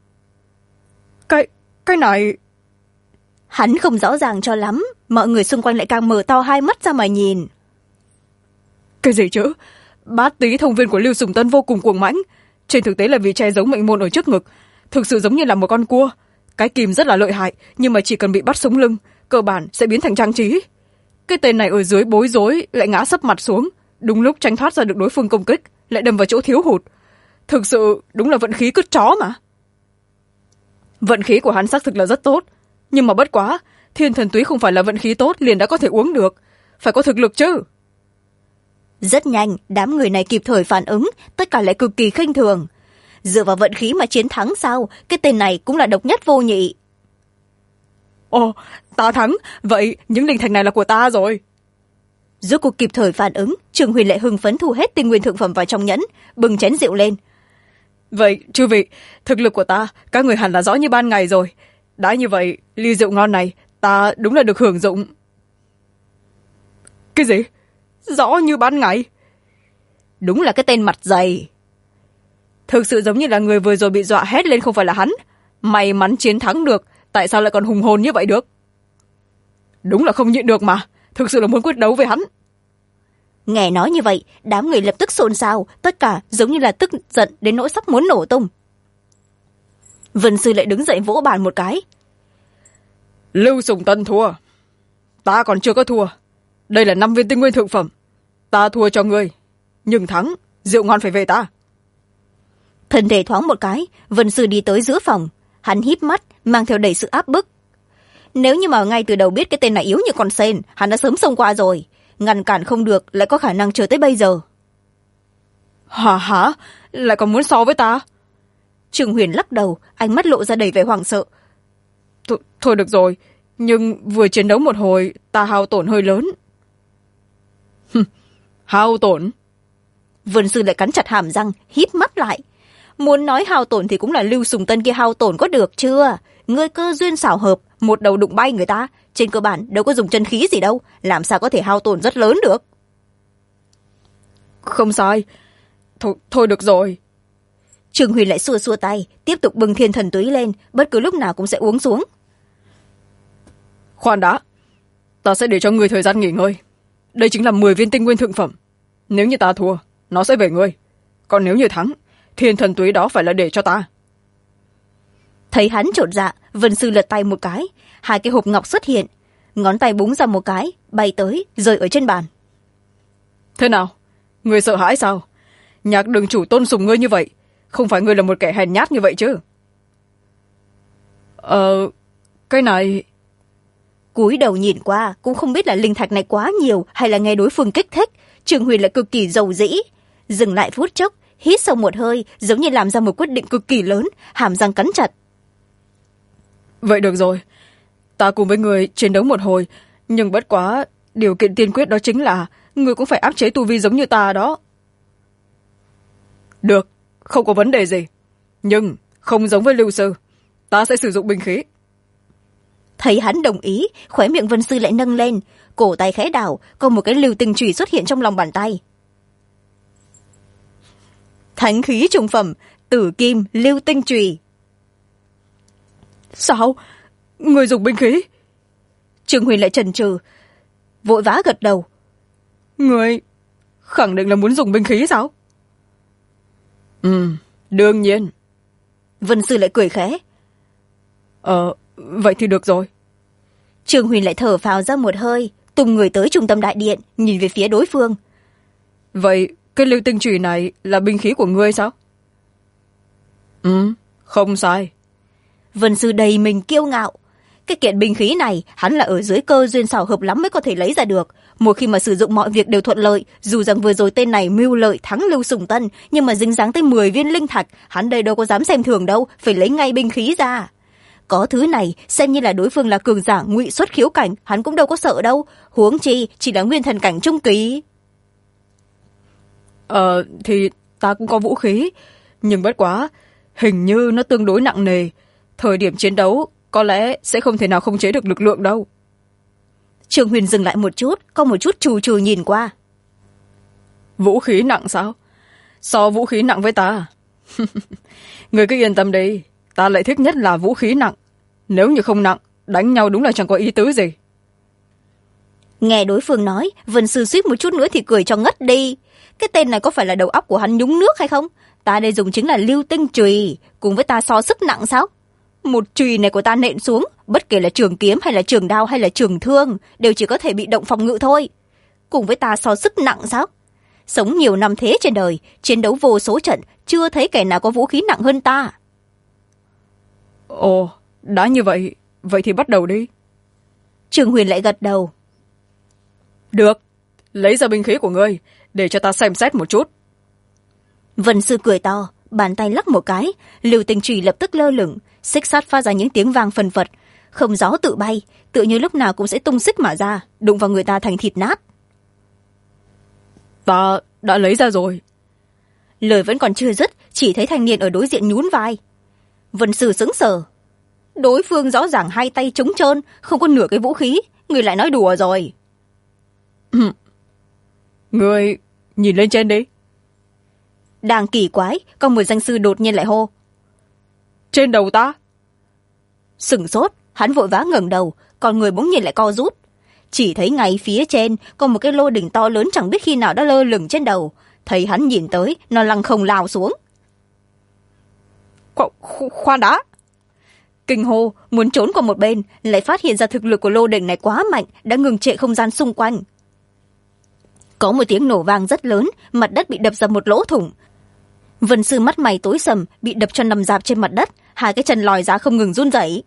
Cái này... Hắn không rõ ràng cho lắm, mọi người xung quanh lại càng mở to hai mắt ra mà nhìn. Cái gì chứ? Bát Tý Thông Viên của Lưu Sùng Tân vô cùng cuồng mãnh, trên thực tế là vì che giấu mệnh môn ở trước ngực, thực sự giống như là một con cua. Cái kìm rất là lợi hại, nhưng mà chỉ cần bị bắt sống lưng, cơ bản sẽ biến thành trang trí. Cái tên này ở dưới bối rối lại ngã sấp mặt xuống, đúng lúc tránh thoát ra được đối phương công kích, lại đâm vào chỗ thiếu hụt. Thực sự đúng là vận khí cứt chó mà. Vận khí của hắn xác thực là rất tốt, nhưng mà bất quá, Thiên Thần Túy không phải là vận khí tốt liền đã có thể uống được, phải có thực lực chứ. Rất nhanh, đám người này kịp thời phản ứng, tất cả lại cực kỳ khinh thường. Dựa vào vận khí mà chiến thắng sao? Cái tên này cũng là độc nhất vô nhị. Ồ, ta thắng, vậy những linh thạch này là của ta rồi. Rốt cuộc kịp thời phản ứng, Trương Huyền lại hưng phấn thu hết tinh nguyên thượng phẩm vào trong nhẫn, bưng chén rượu lên. Vậy, chư vị, thực lực của ta, các người hẳn là rõ như ban ngày rồi. Đã như vậy, ly rượu ngon này, ta đúng là được hưởng dụng. Cái gì? Rõ như ban ngày? Đúng là cái tên mặt dày. Thực sự giống như là người vừa rồi bị dọa hét lên không phải là hắn. May mắn chiến thắng được, tại sao lại còn hùng hồn như vậy được? Đúng là không nhịn được mà, thực sự là muốn quyết đấu với hắn. Nghe nói như vậy, đám người lập tức xôn xao, tất cả giống như là tức giận đến nỗi sắp muốn nổ tung. Vân Sư lại đứng dậy vỗ bàn một cái. Lưu Sùng Tân thua. Ta còn chưa có thua. Đây là 5 viên tinh nguyên thượng phẩm. Ta thua cho ngươi, nhưng thắng, rượu ngon phải về ta. Thân thể thoáng một cái, Vân Sư đi tới giữa phòng. Hắn híp mắt, mang theo đầy sự áp bức. Nếu như mà ngay từ đầu biết cái tên này yếu như con sên, hắn đã sớm xông qua rồi. Ngăn cản không được, lại có khả năng chờ tới bây giờ. Hả? Lại còn muốn so với ta? Trương Huyền lắc đầu, ánh mắt lộ ra đầy vẻ hoảng sợ. Thôi được rồi, nhưng vừa chiến đấu một hồi, ta hao tổn hơi lớn. Hao tổn? Vân Sư lại cắn chặt hàm răng, híp mắt lại. Muốn nói hao tổn thì cũng là Lưu Sùng Tân kia hao tổn có được chưa? Ngươi cơ duyên xảo hợp, một đầu đụng bay người ta. Trên cơ bản đâu có dùng chân khí gì đâu, làm sao có thể hao tổn rất lớn được. Không sai. Thôi được rồi. Trương Huyền lại xua xua tay, tiếp tục bưng thiên thần túy lên, bất cứ lúc nào cũng sẽ uống xuống. Khoan đã, ta sẽ để cho ngươi thời gian nghỉ ngơi. Đây chính là 10 viên tinh nguyên thượng phẩm. Nếu như ta thua, nó sẽ về ngươi. Còn nếu như thắng, thiên thần túy đó phải là để cho ta. Thấy hắn chột dạ, Vân Sư lật tay một cái, 2 cái hộp ngọc xuất hiện, ngón tay búng ra một cái, bay tới, rơi ở trên bàn. Thế nào? Ngươi sợ hãi sao? Nhạc đường chủ tôn sùng ngươi như vậy, không phải ngươi là một kẻ hèn nhát như vậy chứ? Cái này... Cúi đầu nhìn qua, cũng không biết là linh thạch này quá nhiều hay là nghe đối phương kích thích. Trương Huyền lại cực kỳ dầu dĩ. Dừng lại phút chốc, hít sâu một hơi, giống như làm ra một quyết định cực kỳ lớn, hàm răng cắn chặt. Vậy được rồi, ta cùng với người chiến đấu một hồi, nhưng bất quá điều kiện tiên quyết đó chính là người cũng phải áp chế tu vi giống như ta đó. Được, không có vấn đề gì. Nhưng không giống với Lưu Sư, ta sẽ sử dụng binh khí. Thấy hắn đồng ý, khóe miệng Vân Sư lại nâng lên, cổ tay khẽ đảo, có một cái lưu tinh chùy xuất hiện trong lòng bàn tay. Thánh khí trung phẩm, Tử Kim lưu tinh chùy. Sao? Người dùng binh khí? Trương Huyền lại chần chừ, vội vã gật đầu. Người khẳng định là muốn dùng binh khí sao? Đương nhiên. Vân Sư lại cười khẽ. Vậy thì được rồi. Trương Huyền lại thở phào ra một hơi, tung người tới trung tâm đại điện, nhìn về phía đối phương. Vậy cái lưu tinh chùy này là binh khí của ngươi sao? Không sai. Vân Sư đầy mình kiêu ngạo. Cái kiện binh khí này hắn là ở dưới cơ duyên xảo hợp lắm mới có thể lấy ra được. Một khi mà sử dụng mọi việc đều thuận lợi, dù rằng vừa rồi tên này mưu lợi thắng Lưu Sùng Tân, nhưng mà dính dáng tới 10 viên linh thạch, hắn đây đâu có dám xem thường đâu, phải lấy ngay binh khí ra. Có thứ này, xem như là đối phương là cường giả ngụy xuất khiếu cảnh, hắn cũng đâu có sợ đâu, huống chi chỉ là nguyên thần cảnh trung kỳ. Thì ta cũng có vũ khí, nhưng bất quá, hình như nó tương đối nặng nề. Thời điểm chiến đấu, có lẽ sẽ không thể nào khống chế được lực lượng đâu. Trương Huyền dừng lại một chút, có một chút trù trù nhìn qua. Vũ khí nặng sao? So vũ khí nặng với ta. Người cứ yên tâm đi, ta lại thích nhất là vũ khí nặng. Nếu như không nặng, đánh nhau đúng là chẳng có ý tứ gì. Nghe đối phương nói, Vân Sư suýt một chút nữa thì cười cho ngất đi. Cái tên này có phải là đầu óc của hắn nhúng nước hay không? Ta đây dùng chính là lưu tinh chùy, cùng với ta so sức nặng sao? Một chùy này của ta nện xuống, bất kể là trường kiếm hay là trường đao hay là trường thương, đều chỉ có thể bị động phòng ngự thôi. Cùng với ta so sức nặng sao? Sống nhiều năm thế trên đời, chiến đấu vô số trận, chưa thấy kẻ nào có vũ khí nặng hơn ta. Ồ, đã như vậy, vậy thì bắt đầu đi. Trương Huyền lại gật đầu. Được, lấy ra binh khí của ngươi, để cho ta xem xét một chút. Vân Sư cười to, bàn tay lắc một cái, lưu tinh chùy lập tức lơ lửng, xích sắt phát ra những tiếng vang phân phật, không gió tự bay, tựa như lúc nào cũng sẽ tung xích mà ra, đụng vào người ta thành thịt nát. Ta đã lấy ra rồi. Lời vẫn còn chưa dứt, chỉ thấy thanh niên ở đối diện nhún vai. Vân Sư sững sờ. Đối phương rõ ràng 2 tay trống trơn, không có nửa cái vũ khí, người lại nói đùa rồi. Người nhìn lên trên đi. Đang kỳ quái, có một danh sư đột nhiên lại hô. Trên đầu ta. Sửng sốt, hắn vội vã ngẩng đầu, còn người bỗng nhiên lại co rút. Chỉ thấy ngay phía trên có một cái lô đỉnh to lớn chẳng biết khi nào đã lơ lửng trên đầu. Thấy hắn nhìn tới, nó lăng không lao xuống. Khoan đã. kinh hô muốn trốn qua một bên, lại phát hiện ra thực lực của lô đỉnh này quá mạnh, đã ngừng trệ không gian xung quanh. Có một tiếng nổ vang rất lớn, mặt đất bị đập ra một lỗ thủng. Vân Sư mắt mày tối sầm, bị đập cho nằm rạp trên mặt đất, hai cái chân lòi ra không ngừng run rẩy.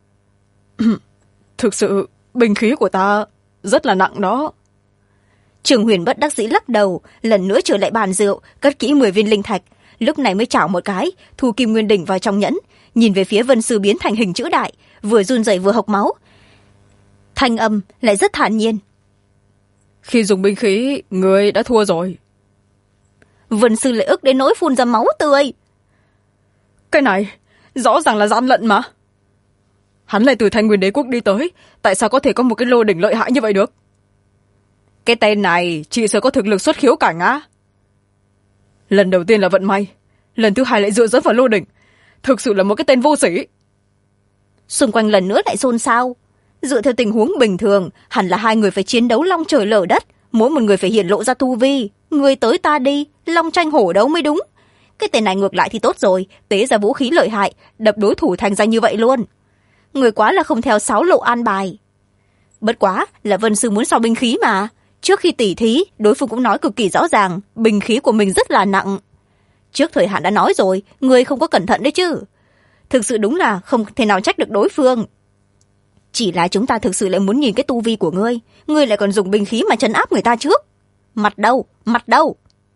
Thực sự binh khí của ta rất là nặng đó. Trường Huyền bất đắc dĩ lắc đầu, lần nữa trở lại bàn rượu, cất kỹ 10 viên linh thạch, lúc này mới chảo một cái, thu kim nguyên đỉnh vào trong nhẫn, nhìn về phía Vân Sư biến thành hình chữ đại, vừa run rẩy vừa hộc máu. Thanh âm lại rất thản nhiên. Khi dùng binh khí, người đã thua rồi. Vân Sư lại ức đến nỗi phun ra máu tươi. Cái này rõ ràng là gian lận mà. Hắn lại từ Thanh Nguyên Đế quốc đi tới, tại sao có thể có một cái lô đỉnh lợi hại như vậy được? Cái tên này chỉ sợ có thực lực xuất khiếu cảnh á. Lần đầu tiên là vận may, lần thứ hai lại dựa dẫm vào lô đỉnh, thực sự là một cái tên vô sĩ. Xung quanh lần nữa lại xôn xao. Dựa theo tình huống bình thường, hẳn là hai người phải chiến đấu long trời lở đất, mỗi một người phải hiển lộ ra tu vi, người tới ta đi, long tranh hổ đấu mới đúng. Cái tên này ngược lại thì tốt rồi, tế ra vũ khí lợi hại, đập đối thủ thành ra như vậy luôn. Người quá là không theo sáo lộ an bài. Bất quá là Vân Sư muốn so binh khí mà. Trước khi tỉ thí, đối phương cũng nói cực kỳ rõ ràng, binh khí của mình rất là nặng. Trước thời hạn đã nói rồi, người không có cẩn thận đấy chứ. Thực sự đúng là không thể nào trách được đối phương. Chỉ là chúng ta thực sự lại muốn nhìn cái tu vi của ngươi lại còn dùng binh khí mà trấn áp người ta trước. Mặt đâu, mặt đâu.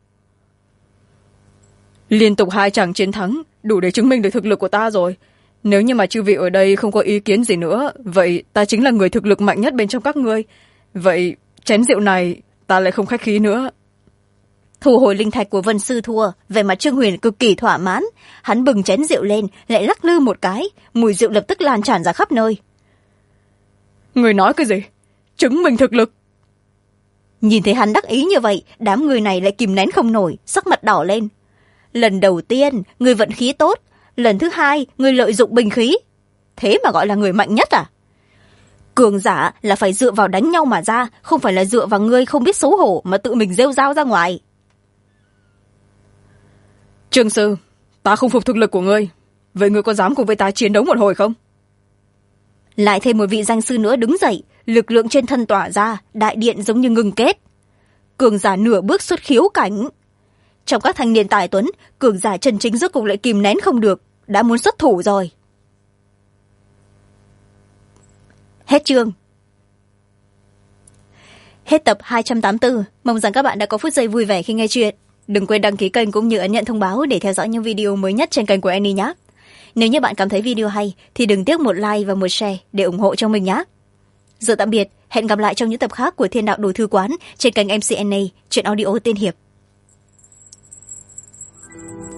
Liên tục 2 trận chiến thắng, đủ để chứng minh được thực lực của ta rồi. Nếu như mà chư vị ở đây không có ý kiến gì nữa, vậy ta chính là người thực lực mạnh nhất bên trong các ngươi. Vậy chén rượu này ta lại không khách khí nữa. Thu hồi linh thạch của Vân Sư thua, về mặt Trương Huyền cực kỳ thỏa mãn. Hắn bừng chén rượu lên, lại lắc lư một cái, mùi rượu lập tức lan tràn ra khắp nơi. Người nói cái gì? Chứng minh thực lực? Nhìn thấy hắn đắc ý như vậy, đám người này lại kìm nén không nổi, sắc mặt đỏ lên. Lần đầu tiên, người vận khí tốt, lần thứ hai, người lợi dụng binh khí. Thế mà gọi là người mạnh nhất à? Cường giả là phải dựa vào đánh nhau mà ra, không phải là dựa vào ngươi không biết xấu hổ mà tự mình rêu rao ra ngoài. Trương Sư, ta không phục thực lực của ngươi. Vậy ngươi có dám cùng với ta chiến đấu một hồi không? Lại thêm một vị danh sư nữa đứng dậy, lực lượng trên thân tỏa ra, đại điện giống như ngừng kết. Cường giả nửa bước xuất khiếu cảnh. Trong các thanh niên tài tuấn, cường giả chân chính rốt cục lại kìm nén không được, đã muốn xuất thủ rồi. Hết chương. Hết tập 284. Mong rằng các bạn đã có phút giây vui vẻ khi nghe chuyện. Đừng quên đăng ký kênh cũng như ấn nhận thông báo để theo dõi những video mới nhất trên kênh của Annie nhé. Nếu như bạn cảm thấy video hay thì đừng tiếc một like và một share để ủng hộ cho mình nhé. Giờ tạm biệt, hẹn gặp lại trong những tập khác của Thiên Đạo Đồ Thư Quán trên kênh MC Annie, truyện audio tiên hiệp.